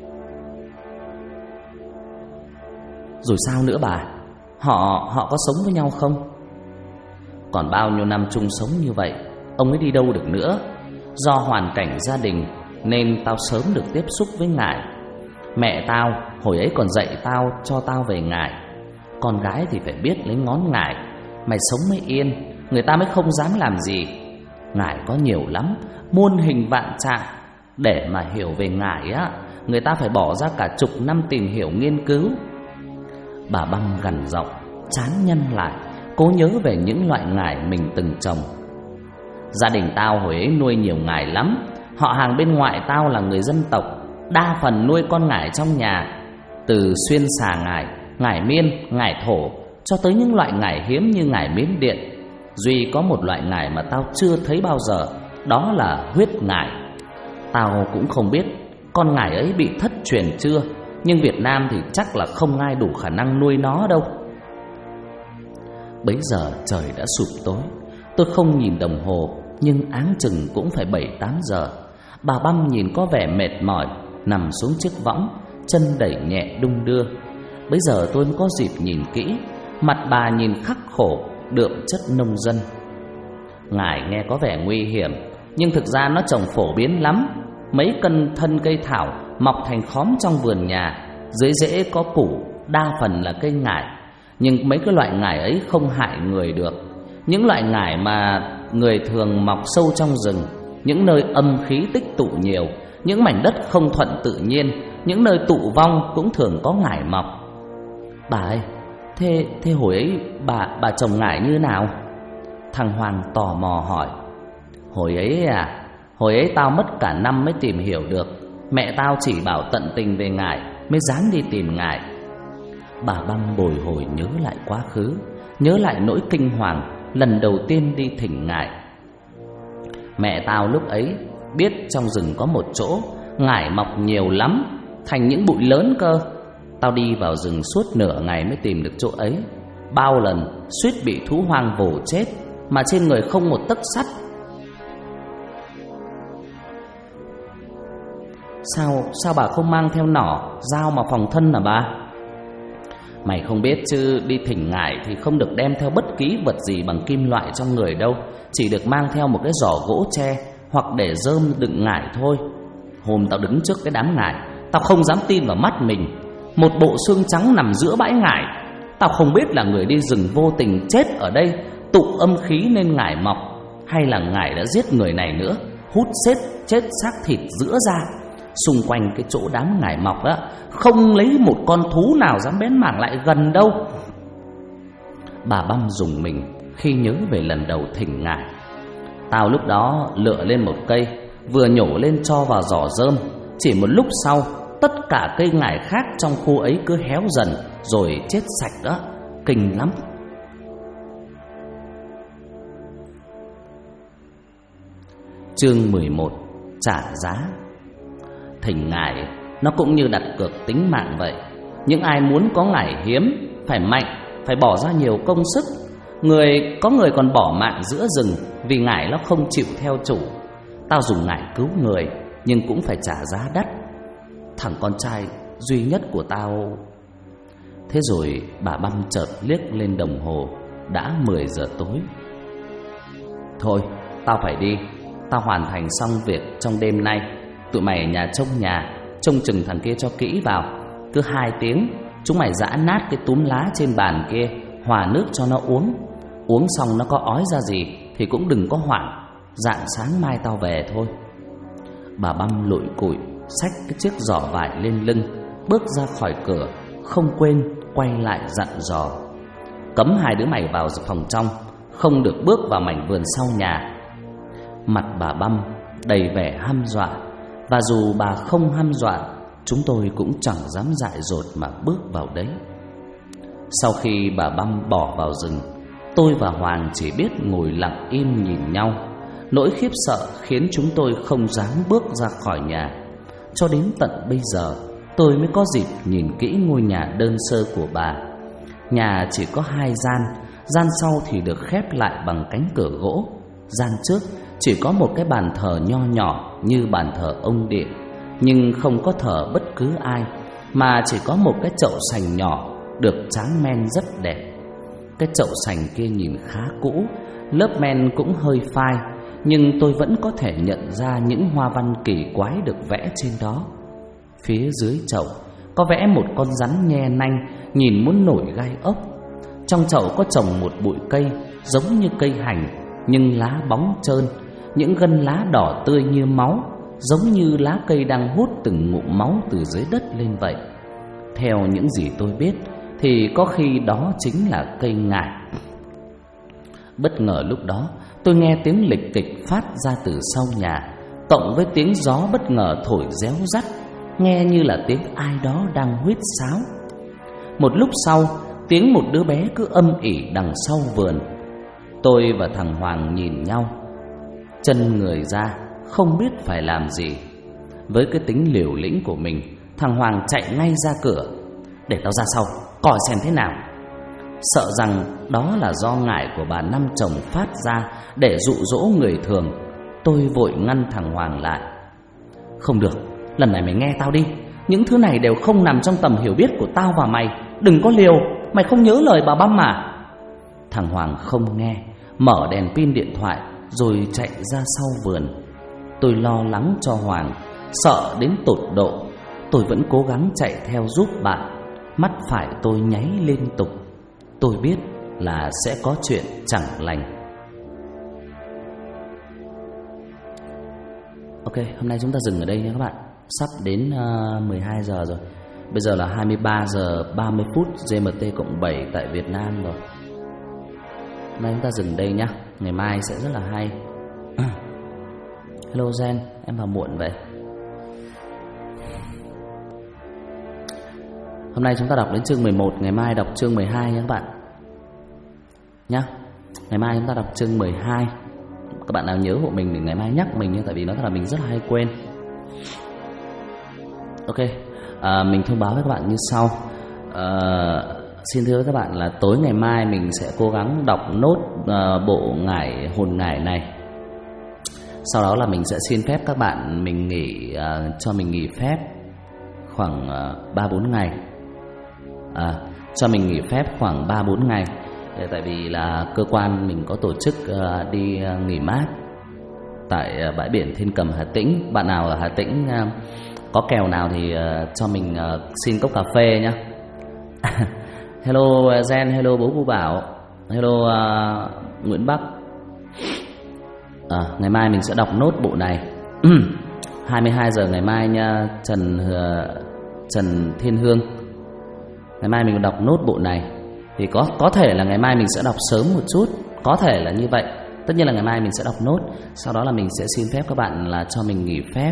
Rồi sao nữa bà? Họ có sống với nhau không? Còn bao nhiêu năm chung sống như vậy, ông ấy đi đâu được nữa. Do hoàn cảnh gia đình nên tao sớm được tiếp xúc với ngải. Mẹ tao hồi ấy còn dạy tao cho tao về ngải. Con gái thì phải biết lấy ngón ngải, mày sống mới yên, người ta mới không dám làm gì. Ngải có nhiều lắm, muôn hình vạn trạng. Để mà hiểu về ngải á, người ta phải bỏ ra cả chục năm tìm hiểu nghiên cứu. Bà Băm gằn giọng, trán nhăn lại, cố nhớ về những loại ngải mình từng trồng. Gia đình tao hồi ấy nuôi nhiều ngải lắm. Họ hàng bên ngoại tao là người dân tộc, đa phần nuôi con ngải trong nhà. Từ xuyên xà ngải, ngải miên, ngải thổ, cho tới những loại ngải hiếm như ngải miến điện. Duy có một loại ngải mà tao chưa thấy bao giờ, đó là huyết ngải. Tao cũng không biết con ngải ấy bị thất truyền chưa, nhưng Việt Nam thì chắc là không ai đủ khả năng nuôi nó đâu. Bấy giờ trời đã sụp tối. Tôi không nhìn đồng hồ, nhưng áng chừng cũng phải 7-8 giờ. Bà Băm nhìn có vẻ mệt mỏi, nằm xuống chiếc võng, chân đẩy nhẹ đung đưa. Bấy giờ tôi mới có dịp nhìn kỹ. Mặt bà nhìn khắc khổ, đượm chất nông dân. Ngải nghe có vẻ nguy hiểm, nhưng thực ra nó trồng phổ biến lắm. Mấy cân thân cây thảo mọc thành khóm trong vườn nhà, dưới rễ có củ, đa phần là cây ngải. Nhưng mấy cái loại ngải ấy không hại người được. Những loại ngải mà người thường mọc sâu trong rừng, những nơi âm khí tích tụ nhiều, những mảnh đất không thuận tự nhiên, những nơi tụ vong cũng thường có ngải mọc. Bà ơi, thế hồi ấy bà trồng ngải như nào? Thằng Hoàng tò mò hỏi. Hồi ấy tao mất cả năm mới tìm hiểu được. Mẹ tao chỉ bảo tận tình về ngải mới dám đi tìm ngải. Bà Băm bồi hồi nhớ lại quá khứ, nhớ lại nỗi kinh hoàng lần đầu tiên đi thỉnh ngải. Mẹ tao lúc ấy biết trong rừng có một chỗ ngải mọc nhiều lắm, thành những bụi lớn cơ. Tao đi vào rừng suốt nửa ngày mới tìm được chỗ ấy. Bao lần suýt bị thú hoang vồ chết, mà trên người không một tấc sắt. Sao bà không mang theo nỏ, dao mà phòng thân hả bà? Mày không biết chứ, đi thỉnh ngải thì không được đem theo bất kỳ vật gì bằng kim loại trong người đâu, chỉ được mang theo một cái giỏ gỗ tre hoặc để rơm đựng ngải thôi. Hôm tao đứng trước cái đám ngải, tao không dám tin vào mắt mình. Một bộ xương trắng nằm giữa bãi ngải. Tao không biết là người đi rừng vô tình chết ở đây, tụ âm khí nên ngải mọc, hay là ngải đã giết người này nữa, hút chết xác thịt giữa ra. Xung quanh cái chỗ đám ngải mọc á, không lấy một con thú nào dám bén mảng lại gần đâu. Bà Băm rùng mình khi nhớ về lần đầu thỉnh ngải. Tao lúc đó lựa lên một cây, vừa nhổ lên cho vào giỏ rơm. Chỉ một lúc sau, tất cả cây ngải khác trong khu ấy cứ héo dần rồi chết sạch đó. Kinh lắm. Chương 11. Trả giá. Thỉnh ngải nó cũng như đặt cược tính mạng vậy. Những ai muốn có ngải hiếm phải mạnh, phải bỏ ra nhiều công sức. Có người còn bỏ mạng giữa rừng vì ngải nó không chịu theo chủ. Tao dùng ngải cứu người, nhưng cũng phải trả giá đắt. Thằng con trai duy nhất của tao. Thế rồi bà Băm chợt liếc lên đồng hồ. Đã 10 giờ tối. Thôi, tao phải đi. Tao hoàn thành xong việc trong đêm nay. Tụi mày ở nhà trông chừng thằng kia cho kỹ vào. Cứ 2 tiếng chúng mày giã nát cái túm lá trên bàn kia, hòa nước cho nó uống. Uống xong nó có ói ra gì thì cũng đừng có hoảng. Rạng sáng mai tao về thôi. Bà Băm lụi cụi xách cái chiếc giỏ vải lên lưng, bước ra khỏi cửa, không quên quay lại dặn dò: cấm 2 đứa mày vào phòng trong, không được bước vào mảnh vườn sau nhà. Mặt bà Băm đầy vẻ hăm dọa, và dù bà không hăm dọa, chúng tôi cũng chẳng dám dại dột mà bước vào đấy. Sau khi bà Băm bỏ vào rừng, tôi và Hoàng chỉ biết ngồi lặng im nhìn nhau. Nỗi khiếp sợ khiến chúng tôi không dám bước ra khỏi nhà. Cho đến tận bây giờ, tôi mới có dịp nhìn kỹ ngôi nhà đơn sơ của bà. Nhà chỉ có 2 gian, gian sau thì được khép lại bằng cánh cửa gỗ. Gian trước chỉ có một cái bàn thờ nho nhỏ như bàn thờ ông Điện, nhưng không có thờ bất cứ ai, mà chỉ có một cái chậu sành nhỏ được tráng men rất đẹp. Cái chậu sành kia nhìn khá cũ, lớp men cũng hơi phai, nhưng tôi vẫn có thể nhận ra những hoa văn kỳ quái được vẽ trên đó. Phía dưới chậu có vẽ một con rắn nhe nanh, nhìn muốn nổi gai ốc. Trong chậu có trồng một bụi cây giống như cây hành, nhưng lá bóng trơn, những gân lá đỏ tươi như máu, giống như lá cây đang hút từng ngụm máu từ dưới đất lên vậy. Theo những gì tôi biết thì có khi đó chính là cây ngải. Bất ngờ lúc đó tôi nghe tiếng lịch kịch phát ra từ sau nhà, cộng với tiếng gió bất ngờ thổi réo rắt, nghe như là tiếng ai đó đang huýt sáo. Một lúc sau, tiếng một đứa bé cứ âm ỉ đằng sau vườn. Tôi và thằng Hoàng nhìn nhau, chân người ra, không biết phải làm gì. Với cái tính liều lĩnh của mình, thằng Hoàng chạy ngay ra cửa: để tao ra sau, coi xem thế nào. Sợ rằng đó là do ngải của bà Năm chồng phát ra để dụ dỗ người thường, tôi vội ngăn thằng Hoàng lại. Không được, lần này mày nghe tao đi. Những thứ này đều không nằm trong tầm hiểu biết của tao và mày. Đừng có liều, mày không nhớ lời bà Băm à? Thằng Hoàng không nghe, mở đèn pin điện thoại rồi chạy ra sau vườn. Tôi lo lắng cho Hoàng, sợ đến tột độ. Tôi vẫn cố gắng chạy theo giúp bạn. Mắt phải tôi nháy liên tục. Tôi biết là sẽ có chuyện chẳng lành. Ok, hôm nay chúng ta dừng ở đây nha các bạn. Sắp đến 12 giờ rồi. Bây giờ là 23 giờ 30 phút GMT+7 tại Việt Nam rồi. Hôm nay chúng ta dừng đây nhá. Ngày mai sẽ rất là hay. Hello Jen, em vào muộn vậy. Hôm nay chúng ta đọc đến chương 11, ngày mai đọc chương 12 nha các bạn nhá. Ngày mai chúng ta đọc chương 12. Các bạn nào nhớ hộ mình thì ngày mai nhắc mình nhé, tại vì nói thật là mình rất hay quên. Ok, mình thông báo với các bạn như sau. Xin thưa các bạn là tối ngày mai mình sẽ cố gắng đọc nốt bộ hồn ngải này. Sau đó là mình sẽ xin phép các bạn mình nghỉ, cho mình nghỉ phép khoảng 3-4 ngày. Cho mình nghỉ phép khoảng 3-4 ngày. Tại vì là cơ quan mình có tổ chức đi nghỉ mát tại bãi biển Thiên Cầm Hà Tĩnh. Bạn nào ở Hà Tĩnh có kèo nào thì cho mình xin cốc cà phê nhé. Hello Gen, hello bố Vũ Bảo, hello Nguyễn Bắc. Ngày mai mình sẽ đọc nốt bộ này. 22 giờ ngày mai nha Trần Thiên Hương. Ngày mai mình đọc nốt bộ này. Thì có thể là ngày mai mình sẽ đọc sớm một chút, có thể là như vậy. Tất nhiên là ngày mai mình sẽ đọc nốt. Sau đó là mình sẽ xin phép các bạn là cho mình nghỉ phép.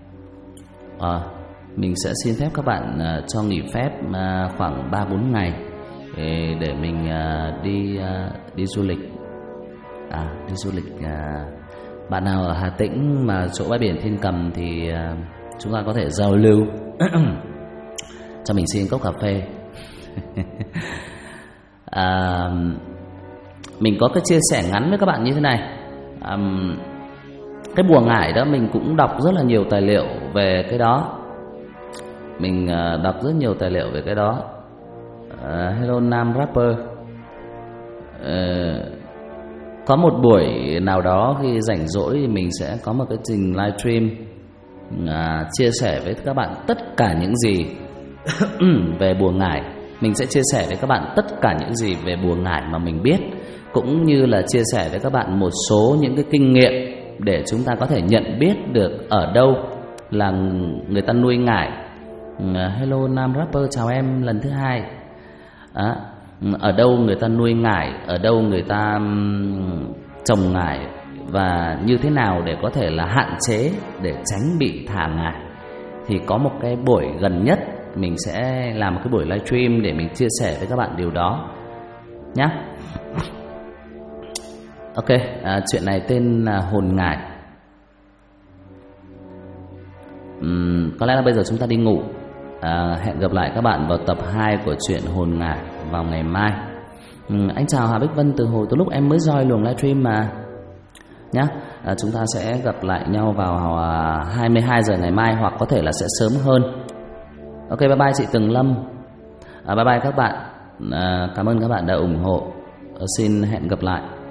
Mình sẽ xin phép các bạn cho nghỉ phép khoảng 3-4 ngày để mình đi du lịch. Đi du lịch. Bạn nào ở Hà Tĩnh mà chỗ bãi biển Thiên Cầm thì chúng ta có thể giao lưu. Cho mình xin cốc cà phê. Mình có cái chia sẻ ngắn với các bạn như thế này. Cái bùa ngải đó mình cũng đọc rất là nhiều tài liệu về cái đó. Mình đọc rất nhiều tài liệu về cái đó. Hello Nam Rapper. Có một buổi nào đó khi rảnh rỗi thì mình sẽ có một cái trình livestream chia sẻ với các bạn tất cả những gì về bùa ngải. Mình sẽ chia sẻ với các bạn tất cả những gì về bùa ngải mà mình biết, cũng như là chia sẻ với các bạn một số những cái kinh nghiệm để chúng ta có thể nhận biết được ở đâu là người ta nuôi ngải. Hello Nam Rapper, chào em lần thứ 2. Ở đâu người ta nuôi ngải, ở đâu người ta trồng ngải, và như thế nào để có thể là hạn chế để tránh bị thả ngải. Thì có một cái buổi gần nhất mình sẽ làm một cái buổi livestream để mình chia sẻ với các bạn điều đó nhé. Ok, chuyện này tên là hồn ngải. Có lẽ là bây giờ chúng ta đi ngủ. Hẹn gặp lại các bạn vào tập 2 của chuyện hồn ngải vào ngày mai. Anh chào Hà Bích Vân, từ hồi từ lúc em mới join luồng livestream mà nhá. Chúng ta sẽ gặp lại nhau vào 22 giờ ngày mai, hoặc có thể là sẽ sớm hơn. Ok, bye bye chị Tường Lâm. Bye bye các bạn. Cảm ơn các bạn đã ủng hộ. Xin hẹn gặp lại.